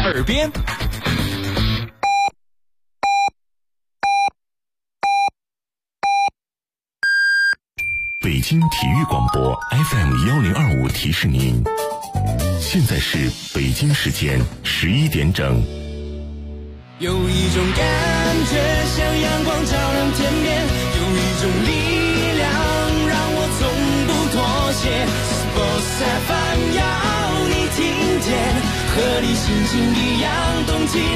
耳边。 北京体育广播 FM1025提示您，现在是北京时间11点整。 有一种感觉像阳光照亮天边，有一种力量让我从不妥协。Sports FM 要你听见，和你心情一样动起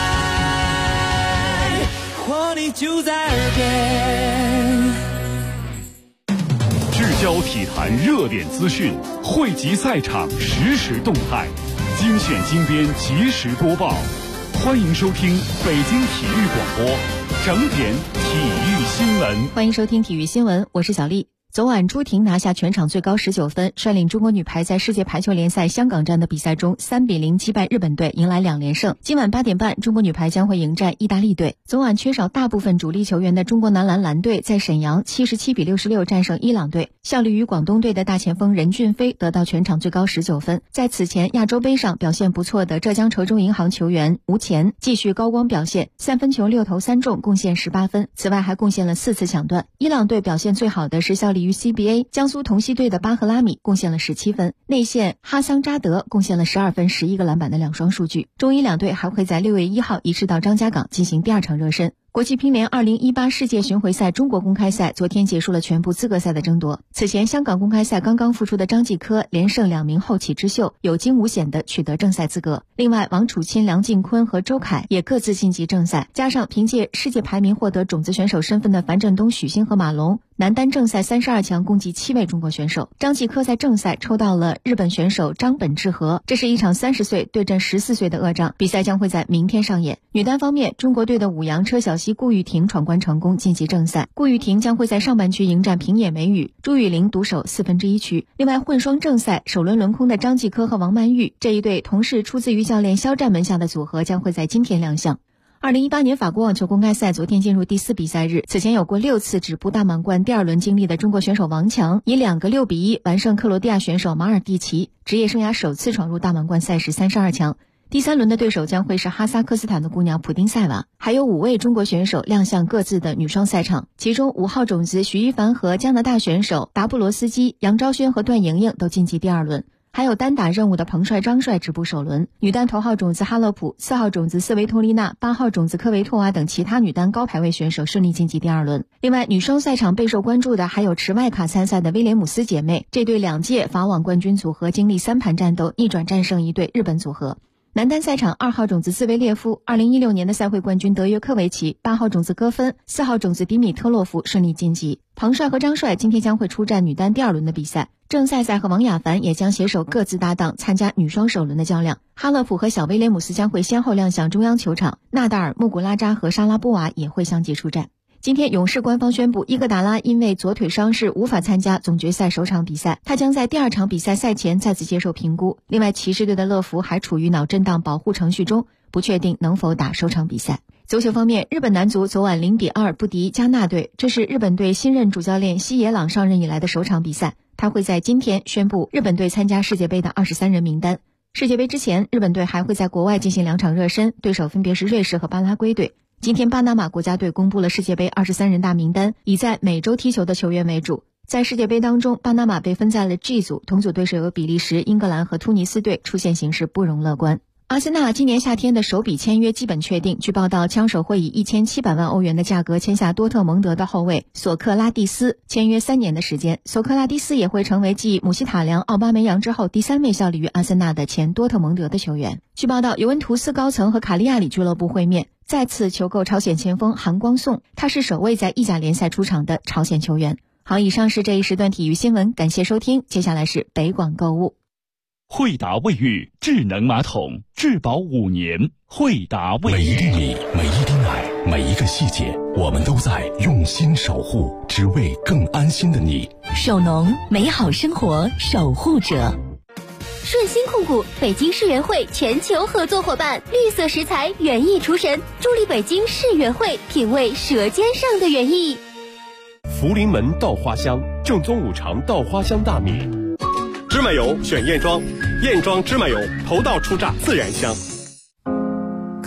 来，活力就在耳边。 聚焦体坛热点资讯，汇集赛场实时动态，精选精编及时播报。欢迎收听北京体育广播整点体育新闻。 欢迎收听体育新闻，我是小丽。昨晚朱婷拿下全场最高19分，率领中国女排在世界排球联赛香港站的比赛中3-0击败日本队，迎来2连胜。今晚8点半，中国女排将会迎战意大利队。昨晚缺少大部分主力球员的中国男篮蓝队在沈阳77-66战胜伊朗队，效力于广东队的大前锋任骏飞得到全场最高19分。在此前亚洲杯上表现不错的浙江稠州银行球员吴前继续高光表现，3分球6投3中，贡献18分，此外还贡献了4次抢断。伊朗队表现最好的是效力于 CBA 江苏同曦队的巴赫拉米，贡献了17分，内线哈桑扎德贡献了12分11个篮板的2双数据。中伊两队还会在6月1号移师到张家港进行第2场热身。国际乒联2018世界巡回赛中国公开赛昨天结束了全部资格赛的争夺。此前香港公开赛刚刚复出的张继科连胜2名后起之秀，有惊无险地取得正赛资格。另外王楚钦、梁靖昆和周凯也各自晋级正赛，加上凭借世界排名获得种子选手身份的樊振东、许昕和马龙，男单正赛32强共计7位中国选手。张继科在正赛抽到了日本选手张本智和，这是一场30岁对阵14岁的恶仗，比赛将会在明天上演。女单方面，中国队的武阳车小顾玉婷闯关成功晋级正赛，顾玉婷将会在上半区迎战平野美宇，朱雨玲独守1/4区。另外混双正赛首轮轮空的张继科和王曼玉这一对同是出自于教练肖战门下的组合将会在今天亮相。2018年法国网球公开赛昨天进入第4比赛日，此前有过6次止步大满贯第2轮经历的中国选手王强，以2个6比1完胜克罗地亚选手马尔蒂奇，职业生涯首次闯入大满贯赛事32强。第3轮的对手将会是哈萨克斯坦的姑娘普丁塞娃，还有5位中国选手亮相各自的女双赛场，其中5号种子许一凡和加拿大选手达布罗斯基、杨昭轩和段莹莹都晋级第2轮。还有单打任务的彭帅、张帅止步首轮，女单头号种子哈勒普、4号种子斯维托利娜、8号种子科维托娃等其他女单高排位选手顺利晋级第2轮。另外，女双赛场备受关注的还有持外卡参赛的威廉姆斯姐妹，这对2届法网冠军组合经历3盘战斗，逆转战胜一对日本组合。男单赛场2号种子兹维列夫、2016年的赛会冠军德约科维奇、8号种子戈芬、4号种子迪米特洛夫顺利晋级。彭帅和张帅今天将会出战女单第2轮的比赛，郑赛赛和王雅凡也将携手各自搭档参加女双首轮的较量。哈勒普和小威廉姆斯将会先后亮相中央球场，纳达尔、穆古拉扎和莎拉波娃也会相继出战。今天勇士官方宣布，伊戈达拉因为左腿伤势无法参加总决赛首场比赛，他将在第2场比赛赛前再次接受评估。另外，骑士队的乐福还处于脑震荡保护程序中，不确定能否打首场比赛。足球方面，日本男足昨晚0比2不敌加纳队，这是日本队新任主教练西野朗上任以来的首场比赛，他会在今天宣布日本队参加世界杯的23人名单。世界杯之前，日本队还会在国外进行2场热身，对手分别是瑞士和巴拉圭队。今天巴拿马国家队公布了世界杯23人大名单，以在美洲踢球的球员为主。在世界杯当中，巴拿马被分在了 G 组，同组对手有比利时、英格兰和突尼斯队，出现形势不容乐观。阿森纳今年夏天的首笔签约基本确定，据报道枪手会以1700万欧元的价格签下多特蒙德的后卫索克拉蒂斯，签约3年的时间。索克拉蒂斯也会成为继姆希塔良、奥巴梅扬之后第3位效力于阿森纳的前多特蒙德的球员。据报道，尤文图斯高层和卡利亚里俱乐部会面，再次求购朝鲜前锋韩光颂，他是首位在意甲联赛出场的朝鲜球员。好，以上是这一时段体育新闻，感谢收听，接下来是北广购物。 惠达卫浴智能马桶，质保5年。惠达卫浴， 每一粒米，每一滴奶，每一个细节，我们都在用心守护，只为更安心的你。 首农，美好生活守护者。顺鑫控股，北京世园会全球合作伙伴，绿色食材园艺厨神，助力北京世园会品味舌尖上的园艺。 福临门稻花香，正宗5常稻花香大米。芝麻油选燕庄，燕庄芝麻油头道出榨自然香。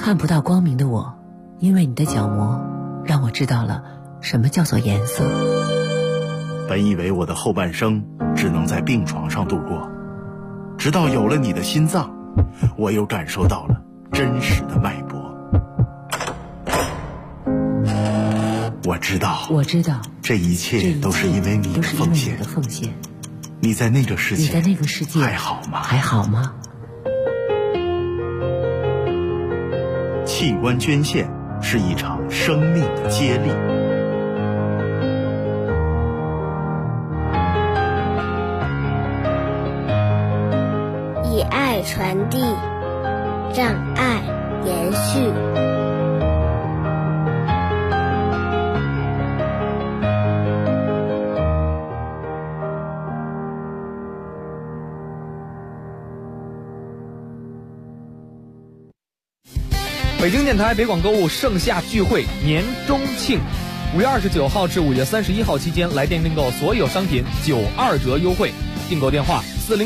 看不到光明的我，因为你的角膜让我知道了什么叫做颜色。 本以为我的后半生只能在病床上度过，直到有了你的心脏，我又感受到了真实的脉搏。我知道，这一切都是因为你的奉献。你在那个世界还好吗？器官捐献是一场生命的接力。 以爱传递，让爱延续。 北京电台北广购物盛夏聚会年中庆，5月29号至5月31号期间，来电订购所有商品92折优惠。订购电话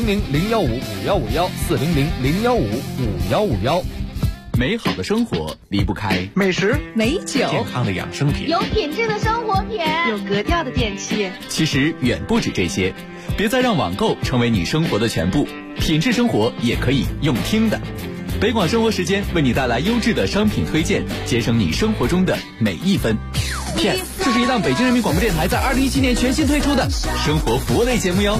400-015-5151，400-015-5151。 美好的生活离不开美食、 美酒、 健康的养生品、 有品质的生活品、 有格调的电器。 其实远不止这些，别再让网购成为你生活的全部，品质生活也可以用听的。北广生活时间为你带来优质的商品推荐，节省你生活中的每一分。Yes， 这是一档北京人民广播电台在2017年全新推出的生活服务类节目哟。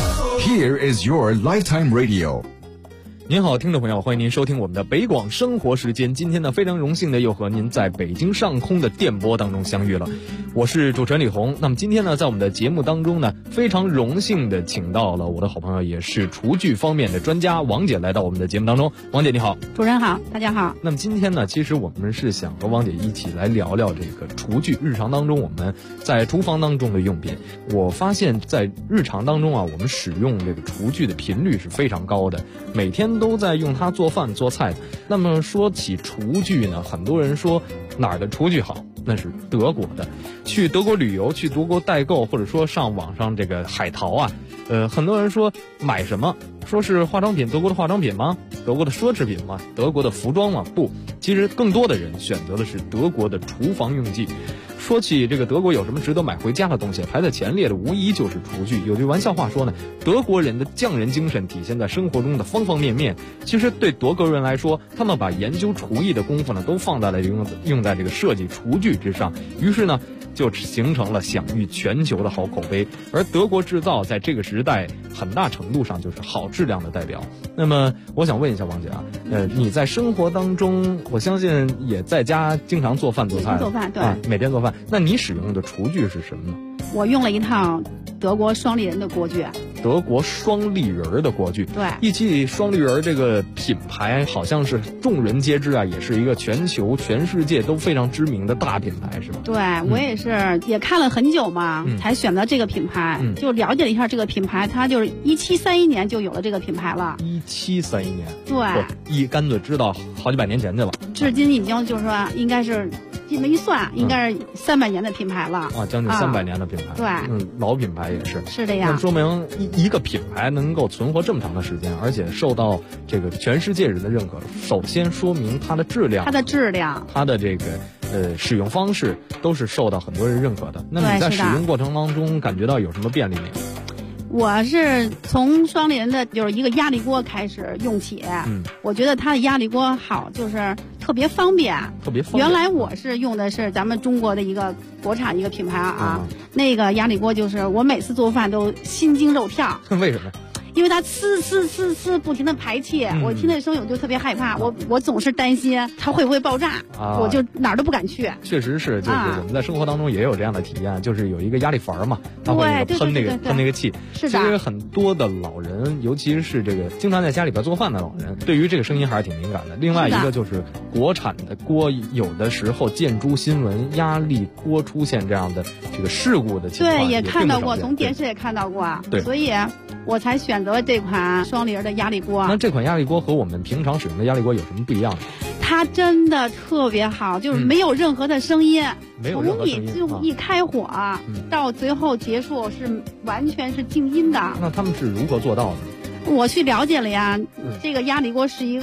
Here is your lifetime radio。 您好，听众朋友，欢迎您收听我们的北广生活时间。今天呢，非常荣幸的又和您在北京上空的电波当中相遇了。我是主持人李红。那么今天呢，在我们的节目当中呢，非常荣幸的请到了我的好朋友，也是厨具方面的专家王姐来到我们的节目当中。王姐你好。 主持人好，大家好。 那么今天呢，其实我们是想和王姐一起来聊聊这个厨具，日常当中我们在厨房当中的用品。我发现在日常当中啊，我们使用这个厨具的频率是非常高的，每天都在用它做饭做菜。那么说起厨具呢，很多人说哪儿的厨具好，那是德国的。去德国旅游，去德国代购，或者说上网上这个海淘啊，很多人说买什么，说是化妆品，德国的化妆品吗？德国的奢侈品吗？德国的服装吗？不，其实更多的人选择的是德国的厨房用具。说起这个德国有什么值得买回家的东西，排在前列的无疑就是厨具。有句玩笑话说呢，德国人的匠人精神体现在生活中的方方面面。其实对德国人来说，他们把研究厨艺的功夫呢，都放在了用在这个设计厨具之上，于是呢就形成了享誉全球的好口碑。而德国制造在这个时代很大程度上就是好质量的代表。那么我想问一下王姐啊，你在生活当中，我相信也在家经常做饭做菜， 对， 每天做饭。那你使用的厨具是什么呢？ 我用了一套德国双立人的锅具。 德国双立人的锅具， 对， 一提起双立人这个品牌，好像是众人皆知啊，也是一个全世界都非常知名的大品牌，是吧？ 对，我也是也看了很久嘛，才选择这个品牌，就了解了一下这个品牌，它就是1731年就有了这个品牌了。 1731年， 对， 干脆知道好几百年前去了。 至今已经就是说，应该是这么一算，应该是300年的品牌了啊，将近300年的品牌。 对， 老品牌也是。 是这样。 那说明一个品牌能够存活这么长的时间，而且受到这个全世界人的认可，首先说明它的质量，它的这个使用方式都是受到很多人认可的。那么你在使用过程当中感觉到有什么便利没有？ 我是从双立人的就是一个压力锅开始用起，我觉得它的压力锅好，就是特别方便。原来我是用的是咱们中国的一个国产一个品牌啊，那个压力锅就是我每次做饭都心惊肉跳。 为什么？ 因为它呲不停的排气，我听那声音我就特别害怕，我总是担心它会不会爆炸，我就哪儿都不敢去。 确实是，就是我们在生活当中也有这样的体验，就是有一个压力阀嘛，它会喷那个气。 是的。 其实很多的老人，尤其是这个经常在家里边做饭的老人，对于这个声音还是挺敏感的。另外一个就是国产的锅，有的时候见诸新闻，压力锅出现这样的这个事故的情况， 对，也看到过，从电视也看到过， 对， 所以我才选择这款双立人的压力锅。 那这款压力锅和我们平常使用的压力锅有什么不一样的？ 它真的特别好，就是没有任何的声音， 从你就一开火到最后结束是完全是静音的。 那他们是如何做到的？ 我去了解了呀，这个压力锅是一个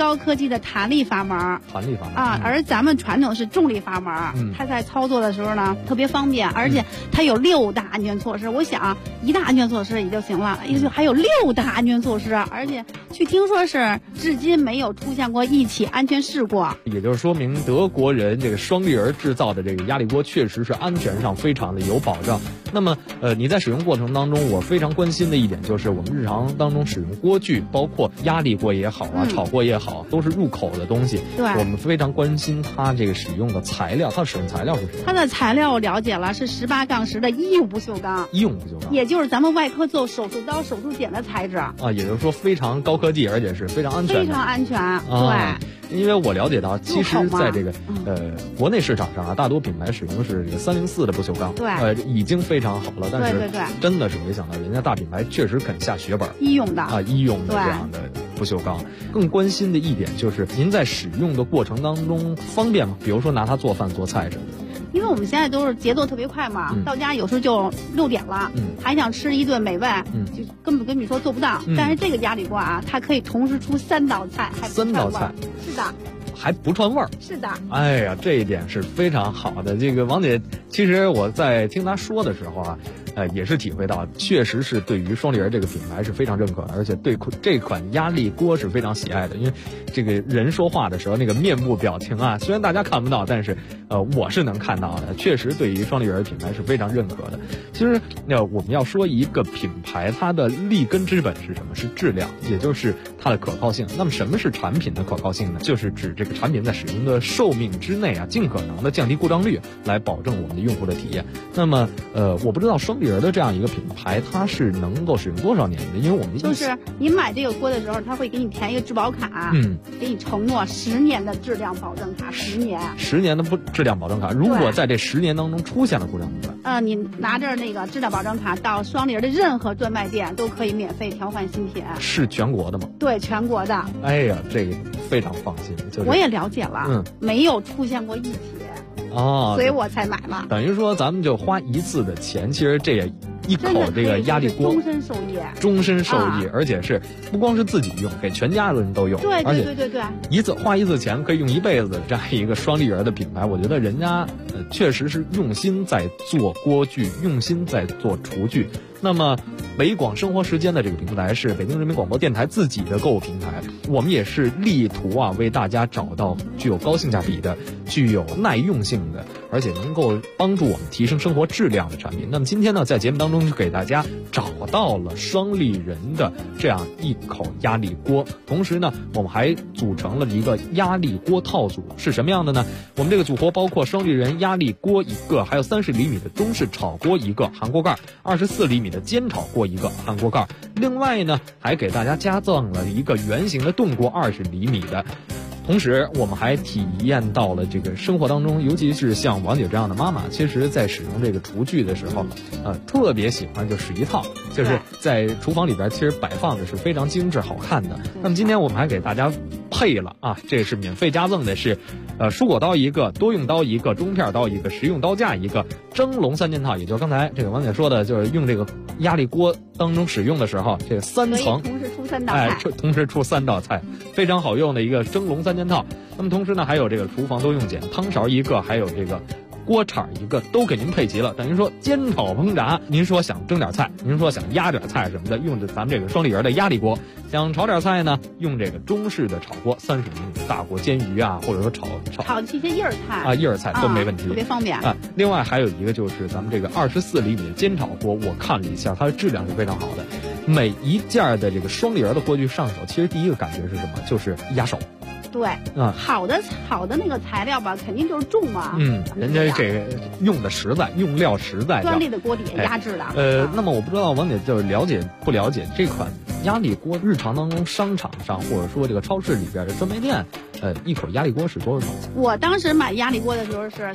高科技的弹力阀门。而咱们传统是重力阀门。它在操作的时候呢特别方便，而且它有6大安全措施。我想1大安全措施也就行了，还有6大安全措施，而且据听说是至今没有出现过一起安全事故。 也就是说明德国人这个双立人制造的这个压力锅确实是安全上非常的有保障。那么你在使用过程当中，我非常关心的一点就是我们日常当中使用锅具，包括压力锅也好啊，炒锅也好，都是入口的东西。 对， 我们非常关心它这个使用的材料，它的使用材料是什么？ 它的材料我了解了，是18杠10的医用不锈钢。 医用不锈钢， 也就是咱们外科做手术刀、手术剪的材质啊。 也就是说非常高科技，而且是非常安全的。 非常安全，对。 因为我了解到，其实在这个国内市场上啊，大多品牌使用的是这个304的不锈钢， 对， 已经非常好了。但是对， 真的是没想到，人家大品牌确实肯下血本， 医用的医用的这样的不锈钢。更关心的一点就是，您在使用的过程当中方便吗？比如说拿它做饭做菜什么的。 因为我们现在都是节奏特别快嘛，到家有时候就6点了，还想吃一顿美味，就根本跟你说做不到。但是这个压力锅啊，它可以同时出3道菜，还不 3道菜， 是的， 还不串味儿。 是的， 哎呀，这一点是非常好的。这个王姐，其实我在听她说的时候啊，也是体会到，确实是对于双立人这个品牌是非常认可的，而且对这款压力锅是非常喜爱的。因为这个人说话的时候那个面部表情啊，虽然大家看不到，但是我是能看到的，确实对于双立人品牌是非常认可的。其实我们要说一个品牌，它的立根之本是什么？是质量，也就是它的可靠性。那么什么是产品的可靠性呢？就是指这个产品在使用的寿命之内啊，尽可能的降低故障率，来保证我们的用户的体验。那么我不知道双立人的这样一个品牌，它是能够使用多少年的？因为我们就是你买这个锅的时候，他会给你填一个质保卡，给你承诺10年的质量保证卡，10年的质量保证卡。如果在这10年当中出现了故障怎么办？ 你拿着那个质量保证卡到双立人的任何专卖店都可以免费调换新品。 是全国的吗？ 对，全国的。 哎呀，这个非常放心。 我也了解了，没有出现过一起。所以我才买了。 等于说咱们就花一次的钱，其实这也一口这个压力锅终身受益， 而且是不光是自己用，给全家人都用。 对， 而且花一次钱可以用一辈子的这样一个双立人的品牌，我觉得人家确实是用心在做锅具，用心在做厨具。那么北广生活时间的这个平台是北京人民广播电台自己的购物平台，我们也是力图为大家找到具有高性价比的、具有耐用性的，而且能够帮助我们提升生活质量的产品。那么今天呢，在节目当中就给大家找到了双立人的这样一口压力锅，同时呢，我们还组成了一个压力锅套组，是什么样的呢？我们这个组合包括双立人压力锅1个，还有30厘米的中式炒锅1个含锅盖，24厘米的煎炒锅1个含锅盖，另外呢还给大家加赠了一个圆形的炖锅20厘米的。同时我们还体验到了这个生活当中，尤其是像王姐这样的妈妈，其实在使用这个厨具的时候特别喜欢就使一套，就是在厨房里边其实摆放的是非常精致好看的。那么今天我们还给大家配了这是免费加赠的，是蔬果刀1个，多用刀1个，中片刀1个，实用刀架1个，蒸笼3件套，也就是刚才这个王姐说的，就是用这个压力锅当中使用的时候，这个3层同时出3道菜， 同时出3道菜，非常好用的一个蒸笼3件套。那么同时呢，还有这个厨房多用碱，汤勺1个，还有这个锅铲1个，都给您配齐了。等于说煎炒烹炸，您说想蒸点菜，您说想压点菜什么的，用着咱们这个双立人的压力锅；想炒点菜呢，用这个中式的炒锅，30厘米大锅煎鱼或者说炒这些叶儿菜叶儿菜都没问题， 特别方便另外还有一个就是咱们这个24厘米的煎炒锅，我看了一下，它的质量是非常好的。每一件的这个双立人的锅具上手，其实第一个感觉是什么？就是压手。 对，好的那个材料吧，肯定就是重嘛。 人家这个用的实在，用料实在。 专利的锅底压制的。 那么我不知道王姐就是了解不了解这款压力锅，日常当中商场上或者说这个超市里边的专卖店，一口压力锅是多少钱？ 我当时买压力锅的时候是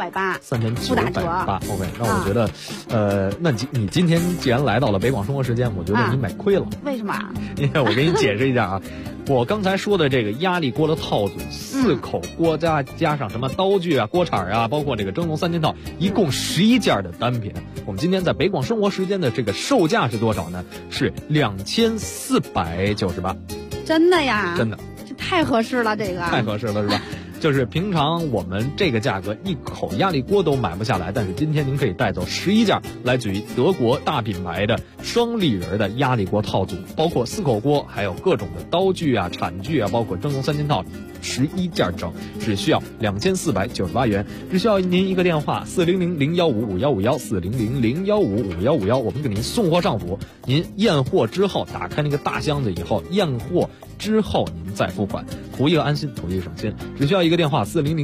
3980，不打折。 OK， 那我觉得，那你今天既然来到了北广生活时间，我觉得你买亏了。 为什么？ 因为我给你解释一下我刚才说的这个压力锅的套组，4口锅加上什么刀具锅铲包括这个蒸笼3件套，一共11件的单品。我们今天在北广生活时间的这个售价是多少呢？是2498。 真的呀？ 真的。 太合适了，这个太合适了是吧？就是平常我们这个价格一口压力锅都买不下来，但是今天您可以带走11件来自于德国大品牌的双立人的压力锅套组，包括4口锅，还有各种的刀具啊、铲具啊，包括蒸笼3件套，11件整，只需要2498元，只需要您一个电话400-015-5151，400-015-5151，我们给您送货上府。您验货之后，打开那个大箱子以后，验货之后您再付款，图一个安心，图一个省心，只需要一个电话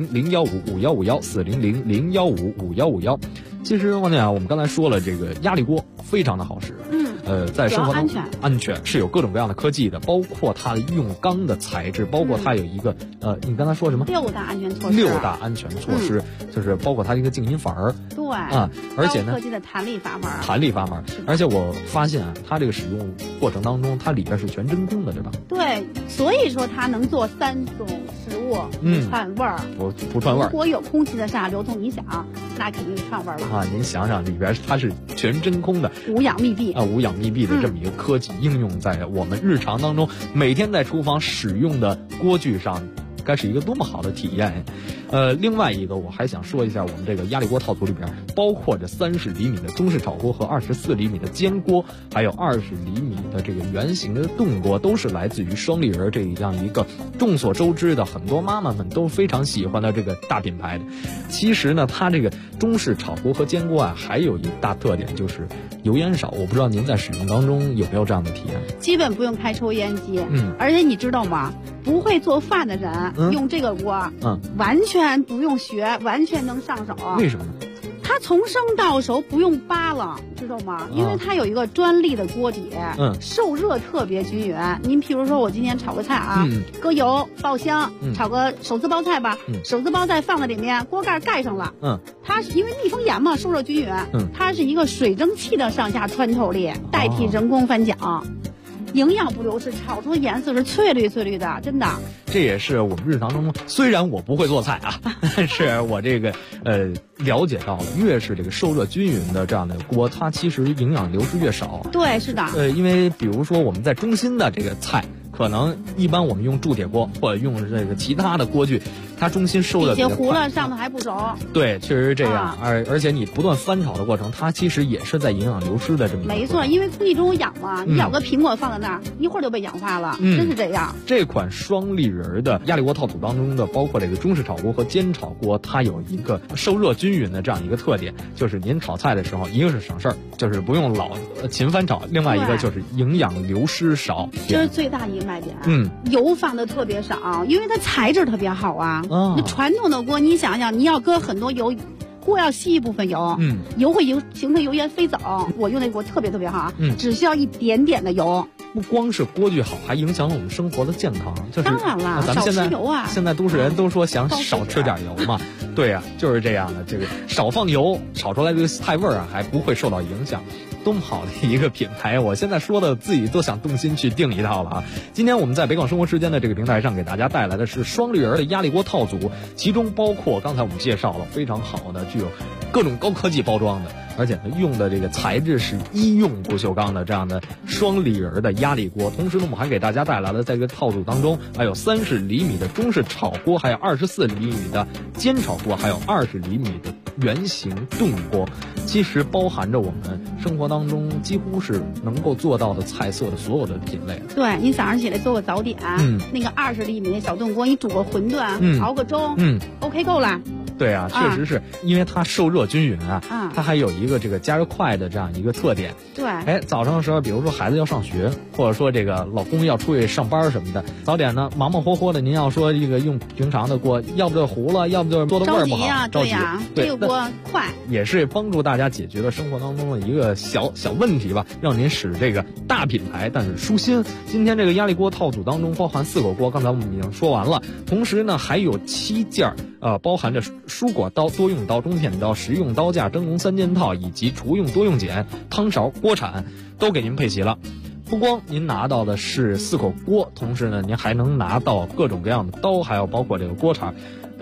400-015-5151，400-015-5151。其实王姐啊，我们刚才说了，这个压力锅非常的好使，在生活当中安全是有各种各样的科技的，包括它的用钢的材质，包括它有一个你刚才说什么 ？6大安全措施。 6大安全措施，就是包括它的一个静音阀儿。 对啊，而且呢， 高科技的弹力阀门。 弹力阀门，而且我发现啊，它这个使用过程当中，它里边是全真空的，对吧？ 对，所以说它能做3种食物，不串味儿， 不串味儿。 如果有空气的上下流通影响，那肯定是串味儿了啊！您想想，里边它是全真空的， 无氧密闭无氧密闭的这么一个科技应用在我们日常当中，每天在厨房使用的锅具上，该是一个多么好的体验。另外一个我还想说一下，我们这个压力锅套组里边包括着30厘米的中式炒锅和24厘米的煎锅，还有20厘米的这个圆形的炖锅，都是来自于双立人这样一个众所周知的很多妈妈们都非常喜欢的这个大品牌的。其实呢，它这个中式炒锅和煎锅啊，还有一大特点就是油烟少。我不知道您在使用当中有没有这样的体验？ 基本不用开抽烟机，而且你知道吗？不会做饭的人用这个锅，完全不用学，完全能上手。 为什么呢？ 它从生到熟不用扒了，知道吗？因为它有一个专利的锅底，受热特别均匀。您譬如说我今天炒个菜啊，搁油爆香，炒个手撕包菜吧，手撕包菜放在里面，锅盖盖上了，它是因为密封严嘛，受热均匀，它是一个水蒸气的上下穿透力，代替人工翻搅。营养不流失，炒出颜色是翠绿翠绿的，真的。 这也是我们日常当中，虽然我不会做菜啊，但是我这个了解到了，越是这个受热均匀的这样的锅，它其实营养流失越少。 对，是的。 因为比如说我们在中心的这个菜，可能一般我们用铸铁锅或者用这个其他的锅具，它中心受的比较快， 底下糊了，上头还不熟。 对，确实是这样。而且你不断翻炒的过程，它其实也是在营养流失的这么一个。 没错，因为空气中有氧嘛，你咬个苹果放在那儿，一会儿就被氧化了，真是这样。 这款双立人的压力锅套组当中的，包括这个中式炒锅和煎炒锅，它有一个受热均匀的这样一个特点，就是您炒菜的时候，一个是省事儿，就是不用老勤翻炒；另外一个就是营养流失少， 这是最大一个卖点。油放的特别少，因为它材质特别好啊。那传统的锅，你想想，你要搁很多油，锅要吸一部分油，油会形成油烟飞走。我用那锅特别特别好，只需要一点点的油。 不光是锅具好，还影响了我们生活的健康。就是当然了， 咱们现在少吃油啊。 现在都市人都说想少吃点油嘛，对呀，就是这样的。这个少放油，炒出来这个菜味儿啊，还不会受到影响。多么好的一个品牌！我现在说的自己都想动心去订一套了啊！今天我们在北广生活时间的这个平台上给大家带来的是双立人的压力锅套组，其中包括刚才我们介绍了非常好的具有各种高科技包装的，而且呢用的这个材质是医用不锈钢的这样的双立人的压力锅。同时呢，我们还给大家带来了在这个套组当中还有30厘米的中式炒锅，还有24厘米的煎炒锅，还有20厘米的圆形炖锅。其实包含着我们生活当中几乎是能够做到的菜色的所有的品类。 对，你早上起来做个早点，那个20厘米的小炖锅，你煮个馄饨，熬个粥，OK 够了。 对啊，确实是因为它受热均匀啊，它还有一个这个加热快的这样一个特点。 对， 早上的时候，比如说孩子要上学，或者说这个老公要出去上班什么的，早点呢忙忙活活的，您要说这个用平常的锅，要不就糊了，要不就做的味儿不好， 着急呀，这个锅快， 也是帮助大家解决了生活当中的一个小问题吧，让您使这个大品牌但是舒心。今天这个压力锅套组当中包含4口锅，刚才我们已经说完了，同时呢还有7件包含着蔬果刀、多用刀、中片刀、食用刀架、蒸笼3件套以及厨用多用碱、汤勺、锅铲都给您配齐了。不光您拿到的是4口锅，同时呢您还能拿到各种各样的刀，还有包括这个锅铲。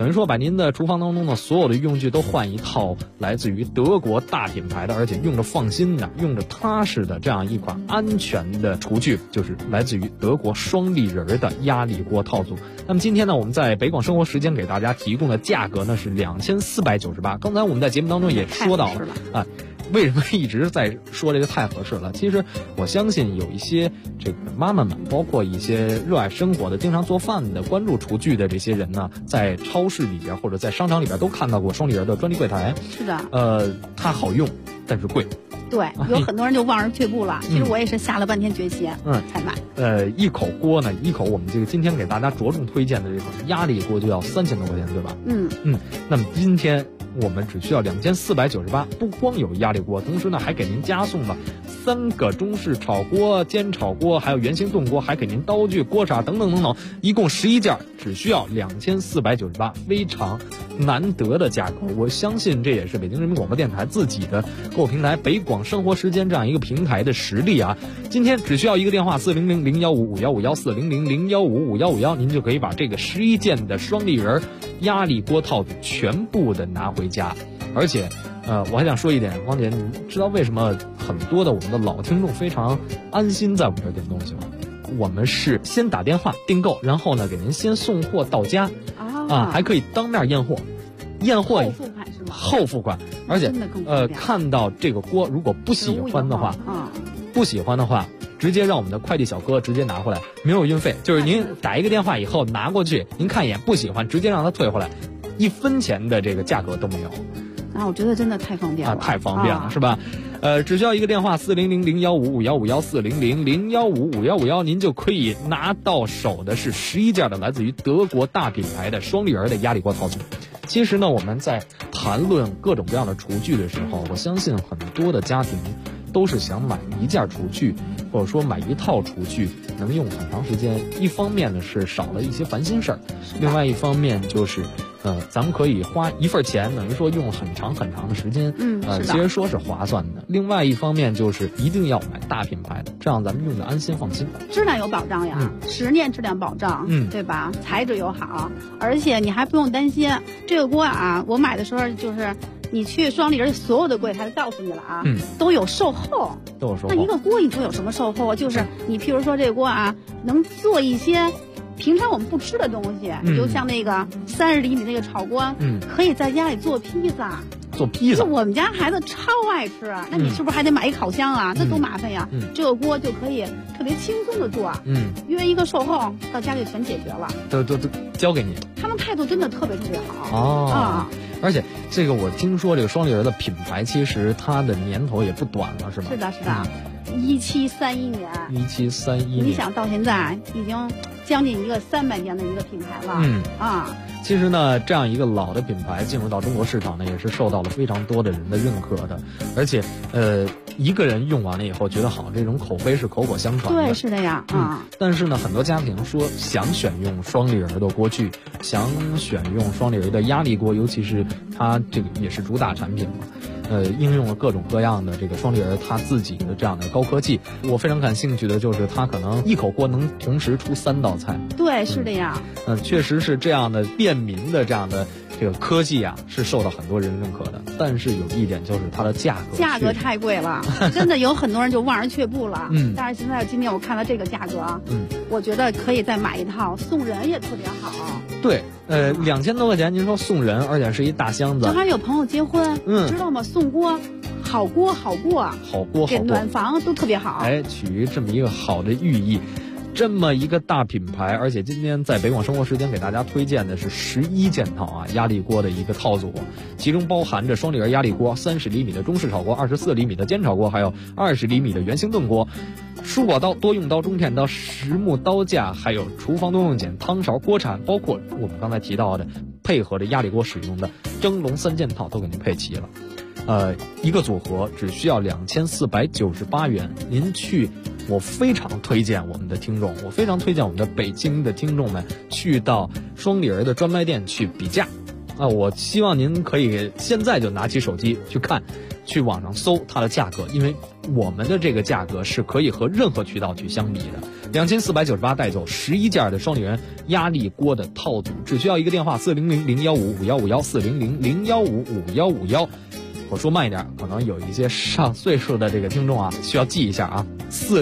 等于说把您的厨房当中的所有的用具都换一套来自于德国大品牌的，而且用着放心的、用着踏实的这样一款安全的厨具，就是来自于德国双立人的压力锅套组。那么今天呢，我们在北广生活时间给大家提供的价格呢是2498。刚才我们在节目当中也说到了啊。为什么一直在说这个太合适了？其实我相信有一些这个妈妈们，包括一些热爱生活的、经常做饭的、关注厨具的这些人呢，在超市里边或者在商场里边都看到过双立人的专利柜台。 是的。 它好用，但是贵。 对，有很多人就望而却步了。其实我也是下了半天决心，才买。 一口锅呢，我们这个今天给大家着重推荐的这款压力锅就要3000多块钱，对吧？那么今天我们只需要2498，不光有压力锅，同时呢还给您加送了3个中式炒锅、煎炒锅，还有圆形炖锅，还给您刀具、锅铲等等等等，一共11件，只需要2498，非常难得的价格。我相信这也是北京人民广播电台自己的购物平台北广生活时间这样一个平台的实力啊！今天只需要一个电话400-015-5151400-015-51551，您就可以把这个11件的双立人压力锅套组全部的拿回家。而且我还想说一点，汪姐，你知道为什么很多的我们的老听众非常安心在我们这儿点东西吗？我们是先打电话订购，然后呢给您先送货到家还可以当面验货， 后付款是吗？ 后付款，而且看到这个锅如果不喜欢的话，直接让我们的快递小哥直接拿回来，没有运费，就是您打一个电话以后拿过去，您看一眼不喜欢，直接让他退回来，1分钱的这个价格都没有。 我觉得真的太方便了， 太方便了，是吧？只需要一个电话400-015-5151400-015-51551，您就可以拿到手的是11件的来自于德国大品牌的双立人的压力锅套组。其实呢，我们在谈论各种各样的厨具的时候，我相信很多的家庭都是想买一件厨具，或者说买一套厨具能用很长时间。一方面呢是少了一些烦心事儿，另外一方面就是咱们可以花一份钱，等于说用很长很长的时间，其实说是划算的。另外一方面就是一定要买大品牌的，这样咱们用着安心放心， 质量有保障呀，10年质量保障，对吧？材质又好，而且你还不用担心这个锅啊。我买的时候就是你去双立人所有的柜台告诉你了啊，都有售后，那一个锅你说有什么售后啊？就是你譬如说这个锅啊，能做一些平常我们不吃的东西，就像那个30厘米那个炒锅，可以在家里做披萨。我们家孩子超爱吃，那你是不是还得买一烤箱啊？那多麻烦呀！这个锅就可以特别轻松的做，约一个售后到家里全解决了， 都交给你。 他们态度真的特别特别好而且这个我听说这个双立人的品牌其实它的年头也不短了，是吧？ 是的，1731年。 1731年， 你想到现在已经将近一个300年的一个品牌了。 其实呢，这样一个老的品牌进入到中国市场呢，也是受到了非常多的人的认可的。而且一个人用完了以后觉得好，这种口碑是口口相传的。 对，是的呀。 但是呢，很多家庭说想选用双立人的锅具，想选用双立人的压力锅，尤其是它这个也是主打产品嘛。应用了各种各样的这个双立人它自己的这样的高科技。我非常感兴趣的就是它可能一口锅能同时出3道菜。 对，是的呀。 确实是这样的便民的这样的这个科技啊，是受到很多人认可的。但是有一点就是它的价格太贵了，真的有很多人就望而却步了。但是现在今天我看到这个价格，我觉得可以再买一套，送人也特别好。 对，2000多块钱，您说送人，而且是一大箱子。 正好有朋友结婚，知道吗？送锅，好过，给暖房都特别好。 取这么一个好的寓意。这么一个大品牌，而且今天在北广生活时间给大家推荐的是11件套压力锅的一个套组，其中包含着双立人压力锅、30厘米的中式炒锅、24厘米的煎炒锅，还有20厘米的圆形炖锅、蔬果刀、多用刀、中片刀、实木刀架，还有厨房多用碱、汤勺、锅铲，包括我们刚才提到的配合着压力锅使用的蒸笼3件套都给您配齐了。一个组合只需要2498元。您去，我非常推荐我们的听众，我非常推荐我们的北京的听众们去到双立人的专卖店去比价， 我希望您可以现在就拿起手机去看，去网上搜它的价格，因为我们的这个价格是可以和任何渠道去相比的。2498带走11件的双立人压力锅的套组，只需要一个电话400-015-5151，400-015-5151。我说慢一点，可能有一些上岁数的这个听众啊，需要记一下啊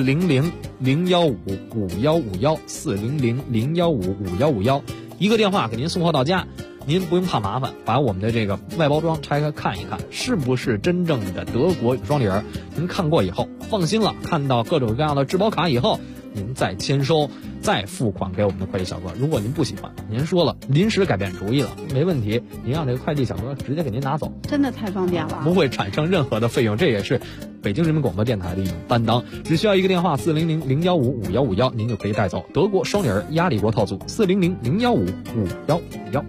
，400-015-5151，400-015-5151，一个电话给您送货到家。您不用怕麻烦，把我们的这个外包装拆开看一看，是不是真正的德国双立人？您看过以后放心了，看到各种各样的质保卡以后，您再签收，再付款给我们的快递小哥。如果您不喜欢，您说了临时改变主意了，没问题，您让这个快递小哥直接给您拿走， 真的太方便了， 不会产生任何的费用。这也是北京人民广播电台的一种担当。只需要一个电话400-015-5151，您就可以带走德国双立人压力锅套组，400-015-5151。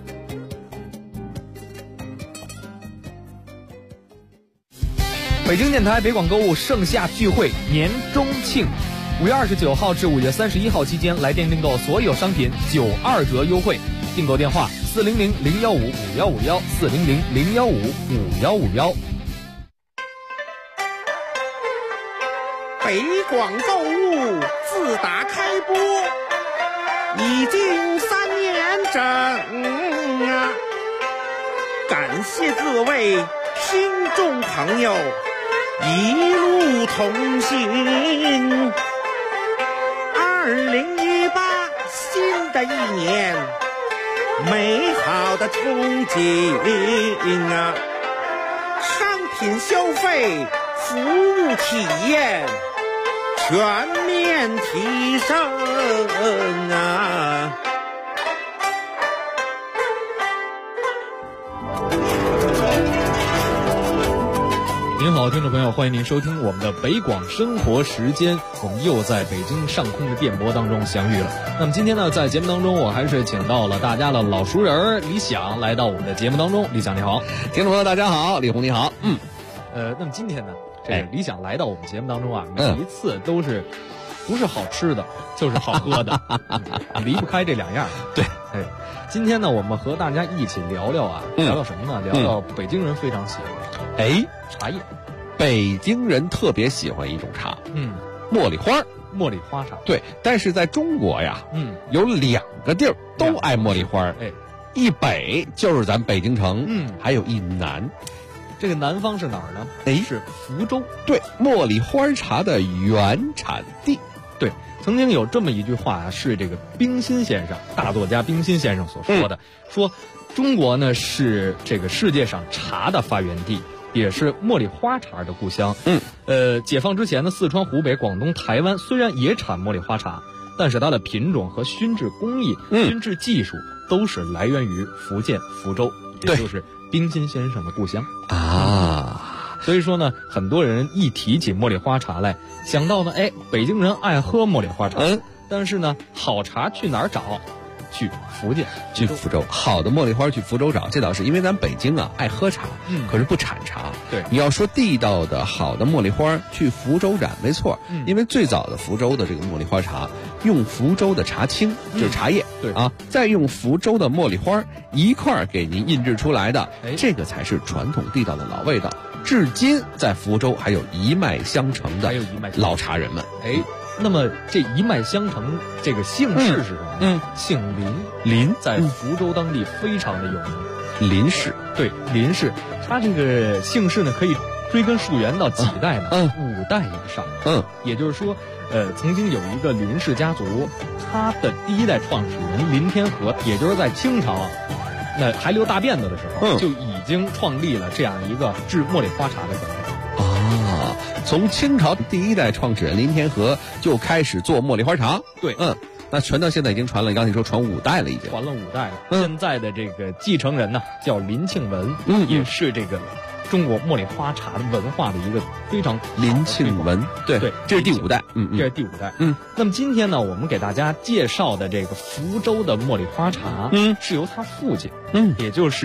北京电台北广购物盛夏聚会年中庆，5月29号至5月31号期间，来电订购所有商品92折优惠。订购电话400-015-5151，400-015-5151。 北广购物自打开播已经3年整啊，感谢各位听众朋友一路同行。2018新的一年，美好的憧憬啊！商品消费、服务体验全面提升啊！ 您好，听众朋友，欢迎您收听我们的北广生活时间，我们又在北京上空的电波当中相遇了。那么今天呢，在节目当中，我还是请到了大家的老熟人李想来到我们的节目当中。李想你好。 听众朋友大家好，李红你好。 那么今天呢，这个李想来到我们节目当中啊，每一次都是不是好吃的，就是好喝的，离不开这两样。 对， 今天呢，我们和大家一起聊聊啊，聊聊什么呢？聊聊北京人非常喜欢茶叶。 北京人特别喜欢一种茶，茉莉花茶。对，但是在中国呀，有2个地儿都爱茉莉花，一北就是咱北京城，还有一南。 这个南方是哪儿呢？是福州。 对，茉莉花茶的原产地。 对，曾经有这么一句话啊，是这个冰心先生，大作家冰心先生所说的，说中国呢是这个世界上茶的发源地，也是茉莉花茶的故乡。解放之前呢，四川、湖北、广东、台湾虽然也产茉莉花茶，但是它的品种和熏制工艺、熏制技术都是来源于福建福州，也就是冰心先生的故乡啊。 所以说呢，很多人一提起茉莉花茶来，想到呢，北京人爱喝茉莉花茶，但是呢，好茶去哪儿找？去福建， 去福州，好的茉莉花去福州找，这倒是因为咱北京啊爱喝茶，可是不产茶。 对， 你要说地道的好的茉莉花去福州展，没错，因为最早的福州的这个茉莉花茶用福州的茶青，就是茶叶， 对啊，再用福州的茉莉花一块儿给您印制出来的，这个才是传统地道的老味道。至今在福州还有一脉相承的老茶人们。 那么这一脉相承这个姓氏是什么呢？姓林，在福州当地非常的有名。 林氏， 对，林氏，他这个姓氏呢可以追根溯源到几代呢？5代以上。也就是说，曾经有一个林氏家族，他的第一代创始人林天和，也就是在清朝那还留大辫子的时候，就已经创立了这样一个制茉莉花茶的馆子。 从清朝第一代创始人林天和就开始做茉莉花茶。 对， 那传到现在已经传了，刚才你说传5代了，已经传了5代了。现在的这个继承人呢，叫林庆文，也是这个中国茉莉花茶的文化的一个非常林庆文。对，这是第5代， 这是第5代。那么今天呢，我们给大家介绍的这个福州的茉莉花茶，是由他父亲，也就是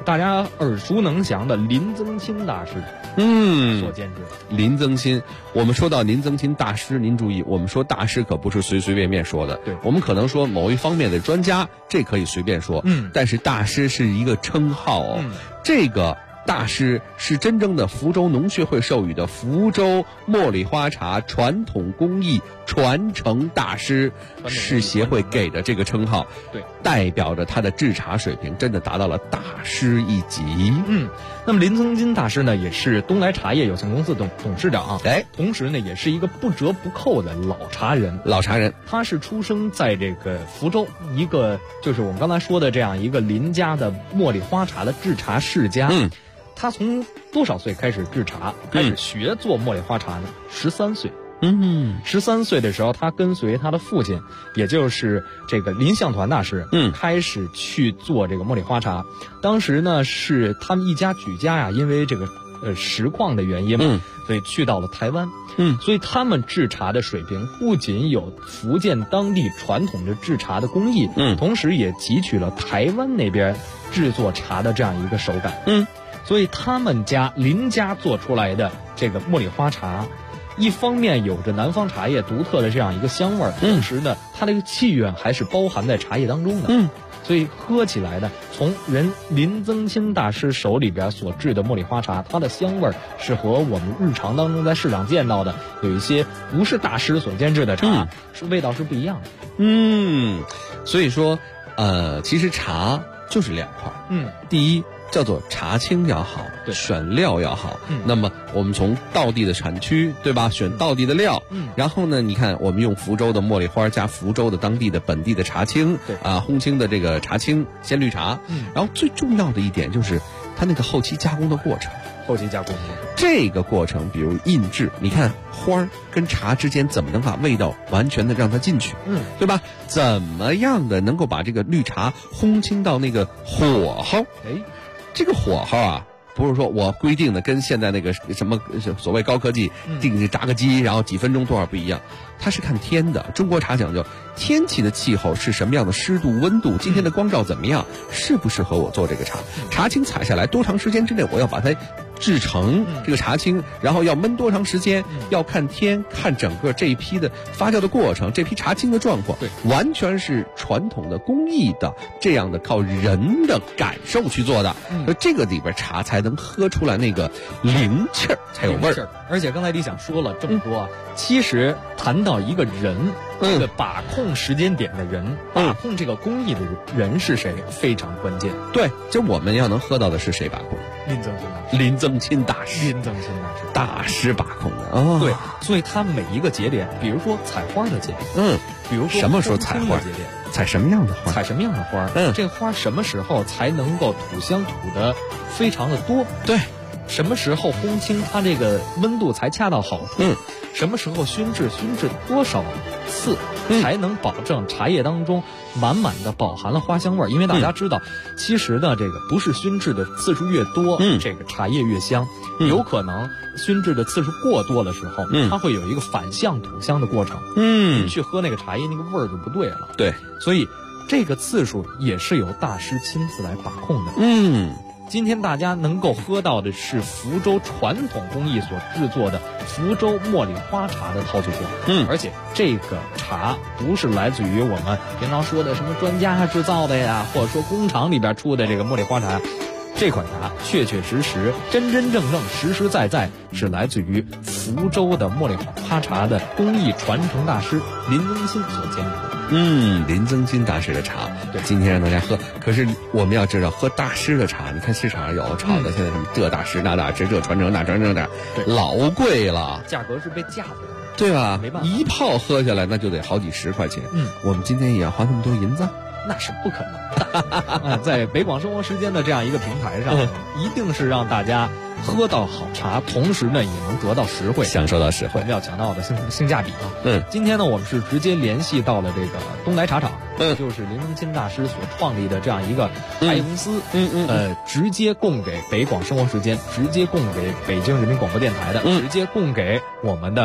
大家耳熟能详的林增钦大师所监制。 林增钦，我们说到林增钦大师，您注意，我们说大师可不是随随便便说的。 对， 我们可能说某一方面的专家，这可以随便说。但是大师是一个称号哦。这个大师是真正的福州农学会授予的福州茉莉花茶传统工艺传承大师，是协会给的这个称号。 对， 代表着他的制茶水平真的达到了大师一级。 那么林增钦大师呢，也是东来茶叶有限公司董事长，同时呢，也是一个不折不扣的老茶人。他是出生在这个福州一个就是我们刚才说的这样一个林家的茉莉花茶的制茶世家。他从多少岁开始制茶，开始学做茉莉花茶呢？13岁。13岁的时候，他跟随他的父亲，也就是这个林相团大师，开始去做这个茉莉花茶。当时呢，是他们一家举家呀，因为这个实况的原因嘛，所以去到了台湾。所以他们制茶的水平不仅有福建当地传统的制茶的工艺，同时也汲取了台湾那边制作茶的这样一个手感。所以他们家林家做出来的这个茉莉花茶，一方面有着南方茶叶独特的这样一个香味儿，同时呢，它这个气韵还是包含在茶叶当中的。所以喝起来呢，从林增钦大师手里边所制的茉莉花茶，它的香味儿是和我们日常当中在市场见到的有一些不是大师所监制的茶，是味道是不一样的。 所以说，其实茶就是两块。第一，叫做茶青要好，选料要好。那么我们从道地的产区，对吧？选道地的料。然后呢，你看我们用福州的茉莉花加福州的当地的本地的茶青，烘青的这个茶青鲜绿茶。然后最重要的一点就是它那个后期加工的过程。这个过程，比如印制，你看花跟茶之间怎么能把味道完全的让它进去，对吧？怎么样的能够把这个绿茶烘青到那个火候？这个火候啊，不是说我规定的跟现在那个什么所谓高科技定炸个机，然后几分钟多少不一样，它是看天的。中国茶讲究天气的气候是什么样的湿度温度，今天的光照怎么样，适不适合我做这个茶？茶青采下来多长时间之内我要把它制成这个茶青，然后要焖多长时间，要看天，看整个这一批的发酵的过程，这批茶青的状况，完全是传统的工艺的这样的靠人的感受去做的。这个里边茶才能喝出来那个灵气儿，才有味儿。 而且刚才李想说了这么多，其实谈到一个人，这个把控时间点的人，把控这个工艺的人是谁，非常关键。 对，就我们要能喝到的是谁把控？林增钦大师大师把控的。 对，所以他每一个节点，比如说采花的节点，比如说什么时候采花节点，采什么样的花，这个花什么时候才能够吐香吐得非常的多？ 对。 什么时候烘青它这个温度才恰到好处？什么时候熏制多少次，才能保证茶叶当中满满的饱含了花香味儿？因为大家知道，其实呢，这个不是熏制的次数越多，这个茶叶越香。有可能熏制的次数过多的时候，它会有一个反向吐香的过程。你去喝那个茶叶，那个味儿就不对了。 对， 所以这个次数也是由大师亲自来把控的。今天大家能够喝到的是福州传统工艺所制作的福州茉莉花茶的套组货。而且这个茶不是来自于我们平常说的什么专家制造的呀，或者说工厂里边出的这个茉莉花茶。这款茶确确实实、真真正正、实实在在是来自于福州的茉莉花茶的工艺传承大师林增钦所监制的。 林增钦大师的茶，今天让大家喝。可是我们要知道，喝大师的茶，你看市场上有炒的，现在什么这大师那大师，这传承那传承的，老贵了， 价格是被架子的， 对吧？ 没办法， 一泡喝下来那就得好几十块钱。我们今天也要花那么多银子？ 那是不可能。在北广生活时间的这样一个平台上，一定是让大家喝到好茶，同时呢也能得到实惠， 享受到实惠。 我们要强调的性价比啊。今天呢我们是直接联系到了这个东来茶厂，就是林增钦大师所创立的这样一个茶叶公司，直接供给北广生活时间，直接供给北京人民广播电台的，直接供给我们的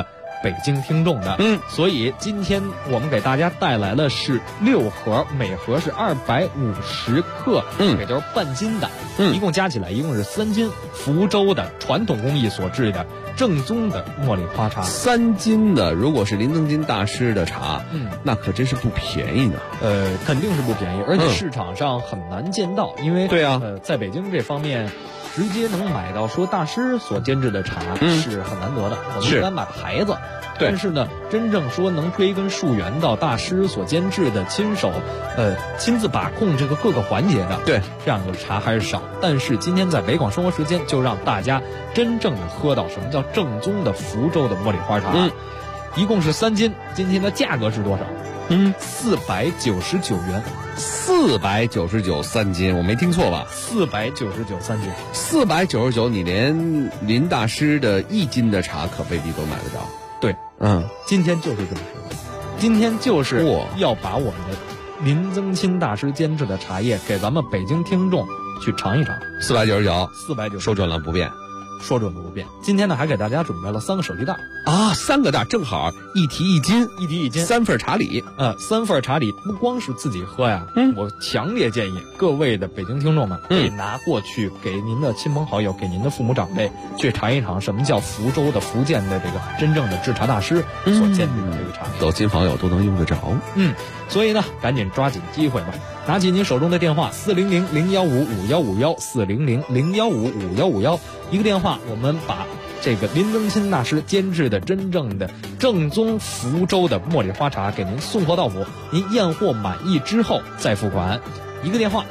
北京听众的。所以今天我们给大家带来的是6盒，每盒是250克，也就是半斤的，一共加起来一共是3斤，福州的传统工艺所制的正宗的茉莉花茶。 3斤的，如果是林增金大师的茶，那可真是不便宜呢。 肯定是不便宜，而且市场上很难见到，因为对啊， 在北京这方面，直接能买到说大师所监制的茶是很难得的。我们一般买牌子，但是呢，真正说能追根溯源到大师所监制的亲手，亲自把控这个各个环节的， 对这样的茶还是少。但是今天在北广生活时间，就让大家真正的喝到什么叫正宗的福州的茉莉花茶。一共是3斤，今天的价格是多少？499元 ，499 3斤，我没听错吧 ？499 3斤 ，499，你连林大师的1斤的茶可未必都买得着。 对，今天就是这么说，今天就是要把我们的林增钦大师监制的茶叶给咱们北京听众去尝一尝。 499，说准了不变。 说准不变。今天呢，还给大家准备了3个手提袋啊，3个袋正好一提1斤，3份茶礼。 3份茶礼不光是自己喝呀，我强烈建议各位的北京听众们可以拿过去给您的亲朋好友、给您的父母长辈去尝一尝什么叫福州的、福建的这个真正的制茶大师所监制的这个茶。 走亲访友都能用得着。 所以呢，赶紧抓紧机会吧，拿起您手中的电话400-015-5151，400-015-5151，一个电话，我们把这个林增钦大师监制的真正的正宗福州的茉莉花茶给您送货到府，您验货满意之后再付款。一个电话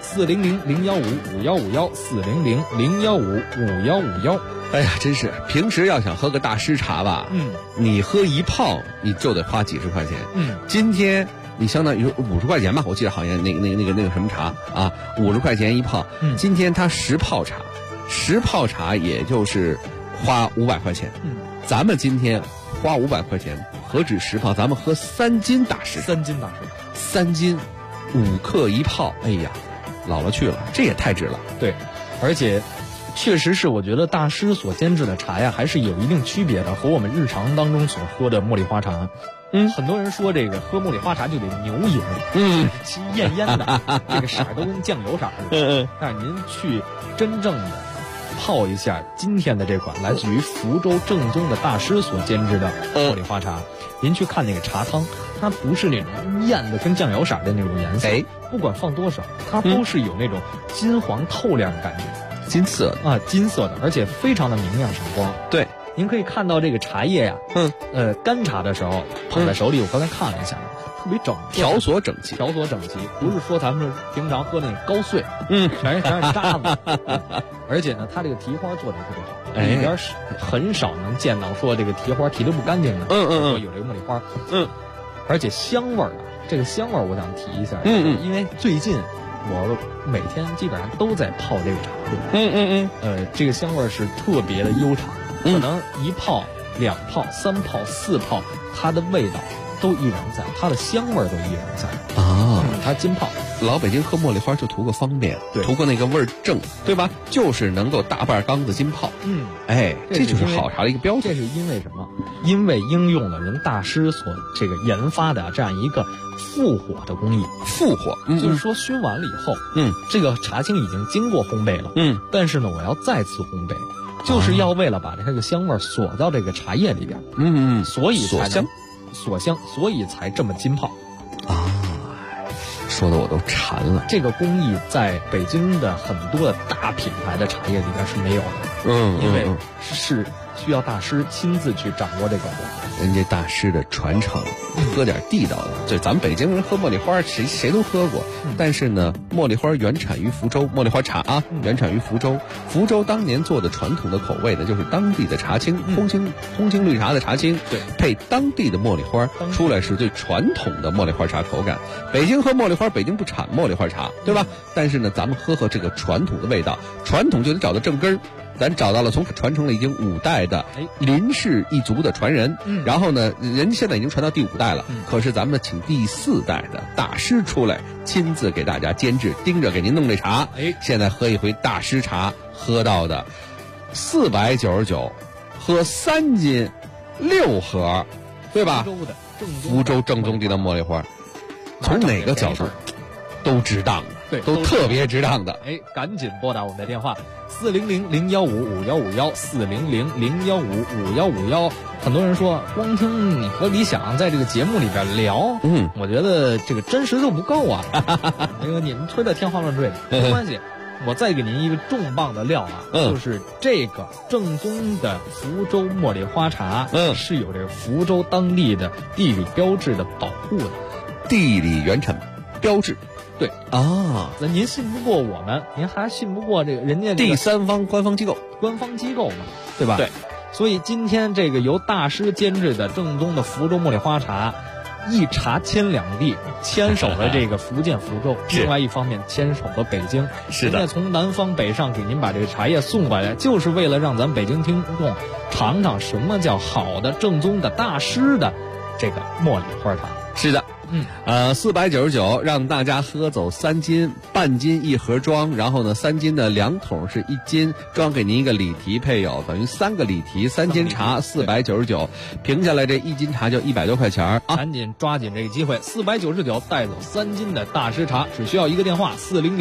400-015-5151，400-015-5151。 哎呀，真是平时要想喝个大师茶吧，你喝一泡你就得花几十块钱。今天你相当于50块钱吧，我记得好像那个什么茶啊，50块钱一泡。今天它10泡茶，10泡茶也就是花500块钱。咱们今天花500块钱，何止10泡，咱们喝3斤大师 ，3斤大师 ，3斤5克一泡，哎呀，老了去了，这也太值了。 对，而且确实是我觉得大师所监制的茶呀，还是有一定区别的，和我们日常当中所喝的茉莉花茶。很多人说这个喝茉莉花茶就得牛饮，其艳艳的，这个色都跟酱油色似的。但是您去真正的泡一下今天的这款来自于福州正宗的大师所监制的茉莉花茶，您去看那个茶汤，它不是那种艳的跟酱油色的那种颜色，不管放多少，它都是有那种金黄透亮的感觉， 金色的金色的，而且非常的明亮闪光。 对。 您可以看到这个茶叶呀，干茶的时候捧在手里，我刚才看了一下，特别整， 条索整齐， 不是说咱们平常喝那个高碎，全是渣子，而且呢，它这个提花做的特别好，里边很少能见到说这个提花提的不干净的，说有这个茉莉花，而且香味儿这个香味儿我想提一下，因为最近我每天基本上都在泡这个茶，这个香味儿是特别的悠长。可能1泡、2泡、3泡、4泡，它的味道都依然在，它的香味都依然在啊。它浸泡， 老北京喝茉莉花就图个方便，图个那个味儿正，对吧？就是能够大半缸子浸泡。这就是好茶的一个标准。 这是因为什么？因为应用了人大师所这个研发的这样一个复火的工艺。 复火， 就是说熏完了以后，这个茶青已经经过烘焙了，但是呢，我要再次烘焙。就是要为了把这个香味锁到这个茶叶里边，所以锁香，所以才这么浸泡啊！说的我都馋了。 这个工艺在北京的很多的大品牌的茶叶里边是没有的，因为是需要大师亲自去掌握这个人家大师的传承，喝点地道的。对，咱们北京人喝茉莉花，谁都喝过。但是呢，茉莉花原产于福州，茉莉花茶啊，原产于福州。福州当年做的传统的口味呢，就是当地的茶青，红青绿茶的茶青，配当地的茉莉花，出来是最传统的茉莉花茶口感。北京喝茉莉花，北京不产茉莉花茶，对吧？但是呢，咱们喝这个传统的味道，传统就得找到正根儿。咱找到了从传承了已经5代的林氏一族的传人，然后呢，人现在已经传到第5代了。可是咱们请第4代的大师出来，亲自给大家监制，盯着给您弄这茶。现在喝一回大师茶，喝到的499，喝3斤6盒对吧？福州正宗地的茉莉花，从哪个角度都值当的， 对， 都特别值当的。 哎，赶紧拨打我们的电话400-015-5151，400-015-5151。很多人说，光听你和李想在这个节目里边聊，我觉得这个真实度不够啊。那个你们吹的天花乱坠的，没关系。我再给您一个重磅的料啊，就是这个正宗的福州茉莉花茶，是有这个福州当地的地理标志的保护的， 地理原产标志。 对啊，那您信不过我们，您还信不过这个人家第三方官方机构嘛，对吧？ 对， 所以今天这个由大师监制的正宗的福州茉莉花茶。一茶牵两地，牵手了这个福建福州，另外一方面牵手了北京。 是的， 人家从南方北上给您把这个茶叶送过来，就是为了让咱北京听众尝尝什么叫好的、正宗的、大师的这个茉莉花茶。 是的。499让大家喝走3斤，半斤一盒装，然后呢3斤的2桶是1斤，装给您一个礼提配有，等于3个礼提，3斤茶499，平下来这1斤茶就100多块钱啊！ 赶紧抓紧这个机会，499带走3斤的大师茶，只需要一个电话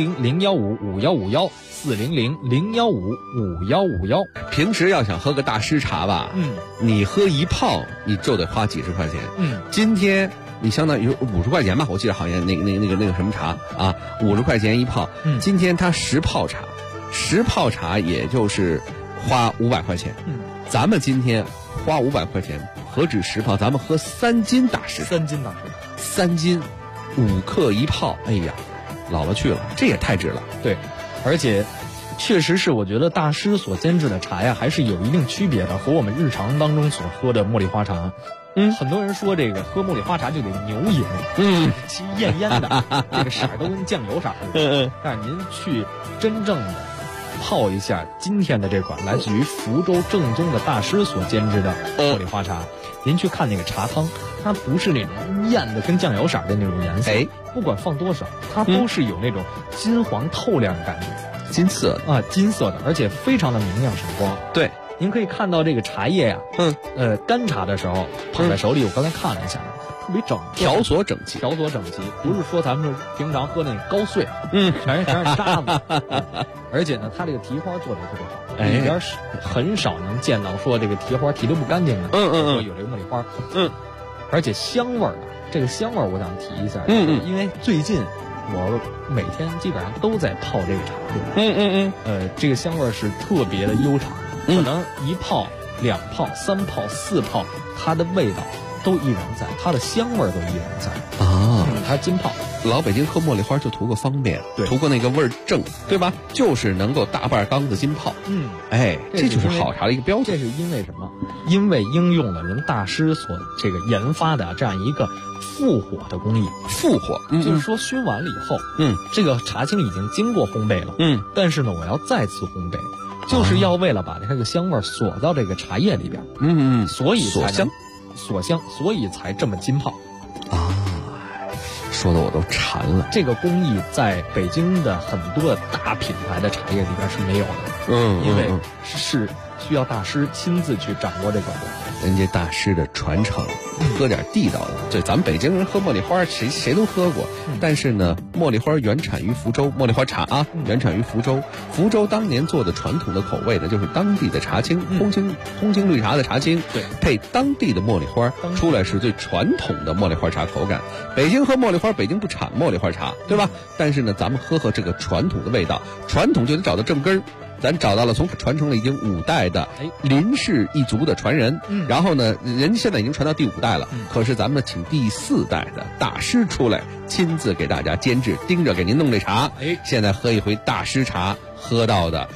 400-015-5151，400-015-5151。 平时要想喝个大师茶吧，你喝一泡你就得花几十块钱，今天。你相当于50块钱吧，我记得好像那个什么茶啊，50块钱一泡。今天它10泡茶，10泡茶也就是花500块钱。咱们今天花500块钱，何止10泡，咱们喝3斤大师 ，3斤大师 ，3斤5克一泡，哎呀，老了去了，这也太值了。 对，而且确实是我觉得大师所监制的茶呀，还是有一定区别的，和我们日常当中所喝的茉莉花茶。很多人说这个喝茉莉花茶就得牛饮，其艳艳的，这个色儿都跟酱油色的。但是您去真正的泡一下今天的这款来自于福州正宗的大师所监制的茉莉花茶，您去看那个茶汤，它不是那种艳的跟酱油色的那种颜色，不管放多少，它都是有那种金黄透亮的感觉， 金色啊，金色的，而且非常的明亮闪光。 对。 您可以看到这个茶叶呀，干茶的时候捧在手里，我刚才看了一下，特别整， 条索整齐， 不是说咱们平常喝那个高碎，全是渣子，而且呢，它这个提花做的特别好，里边很少能见到说这个提花提得不干净的，说有这个茉莉花，而且香味儿呢，这个香味儿我想提一下，因为最近我每天基本上都在泡这个茶，这个香味儿是特别的悠长。可能1泡、2泡、3泡、4泡，它的味道都依然在，它的香味都依然在啊。它金泡， 老北京喝茉莉花就图个方便，图个那个味儿正，对吧？就是能够大半缸子金泡。这就是好茶的一个标准。 这是因为什么？因为应用了人大师所这个研发的这样一个复火的工艺。 复火， 就是说熏完了以后，这个茶青已经经过烘焙了，但是呢，我要再次烘焙。就是要为了把这个香味锁到这个茶叶里边，所以锁香， 所以才这么金泡啊！说的我都馋了。 这个工艺在北京的很多大品牌的茶叶里边是没有的，因为是需要大师亲自去掌握这个。 人家大师的传承，喝点地道的。对，咱们北京人喝茉莉花，谁都喝过。但是呢，茉莉花原产于福州，茉莉花茶啊，原产于福州。福州当年做的传统的口味呢，就是当地的茶青，红青绿茶的茶青， 对， 配当地的茉莉花，出来是最传统的茉莉花茶口感。北京喝茉莉花，北京不产茉莉花茶，对吧？但是呢，咱们喝这个传统的味道，传统就得找到正根儿。咱找到了从传承了已经5代的林氏一族的传人，然后呢，人家现在已经传到第5代了，可是咱们请第4代的大师出来，亲自给大家监制，盯着给您弄这茶。现在喝一回大师茶，喝到的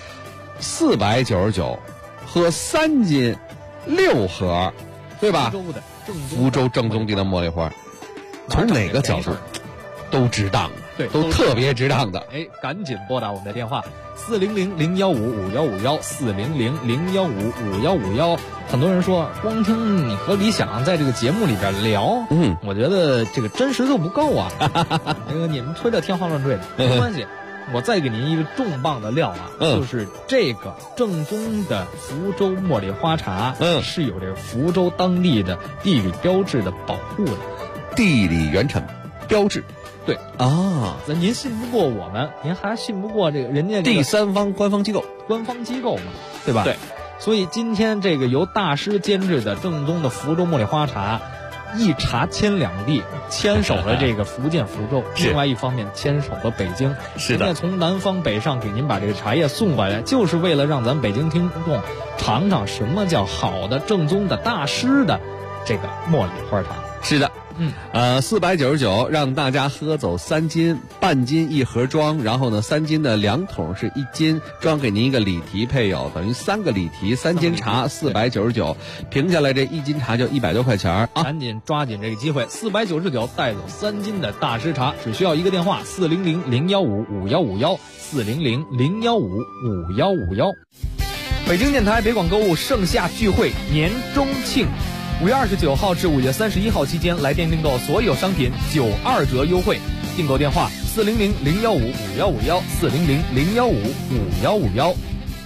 499，喝3斤6盒，对吧？福州正宗地的茉莉花，从哪个角度都值当的。 对， 都特别值当的。 赶紧拨打我们的电话400-015-5151，400-015-5151。很多人说，光听你和李想在这个节目里边聊，我觉得这个真实度不够啊。那个你们吹的天花乱坠的，没关系。 我再给您一个重磅的料啊，就是这个正宗的福州茉莉花茶，是有这个福州当地的地理标志的保护的， 地理原产标志。 对啊，那您信不过我们，您还信不过这个人家第三方官方机构嘛，对吧？ 对。 所以今天这个由大师监制的正宗的福州茉莉花茶，一茶牵两地，牵手了这个福建福州，另外一方面牵手了北京。 是的， 人家从南方北上给您把这个茶叶送回来，就是为了让咱北京听众尝尝什么叫好的正宗的大师的这个茉莉花茶。 是的。499让大家喝走3斤，半斤一盒装，然后呢3斤的2桶是1斤，装给您一个礼提配有，等于3个礼提3斤茶499，平下来这1斤茶就100多块钱啊！ 赶紧抓紧这个机会，499带走3斤的大师茶，只需要一个电话400-015-5151，400-015-5151。北京电台北广购物盛夏聚会年中庆。5月29号至5月31号期间，来电订购所有商品92折优惠。订购电话400-015-5151，400-015-5151。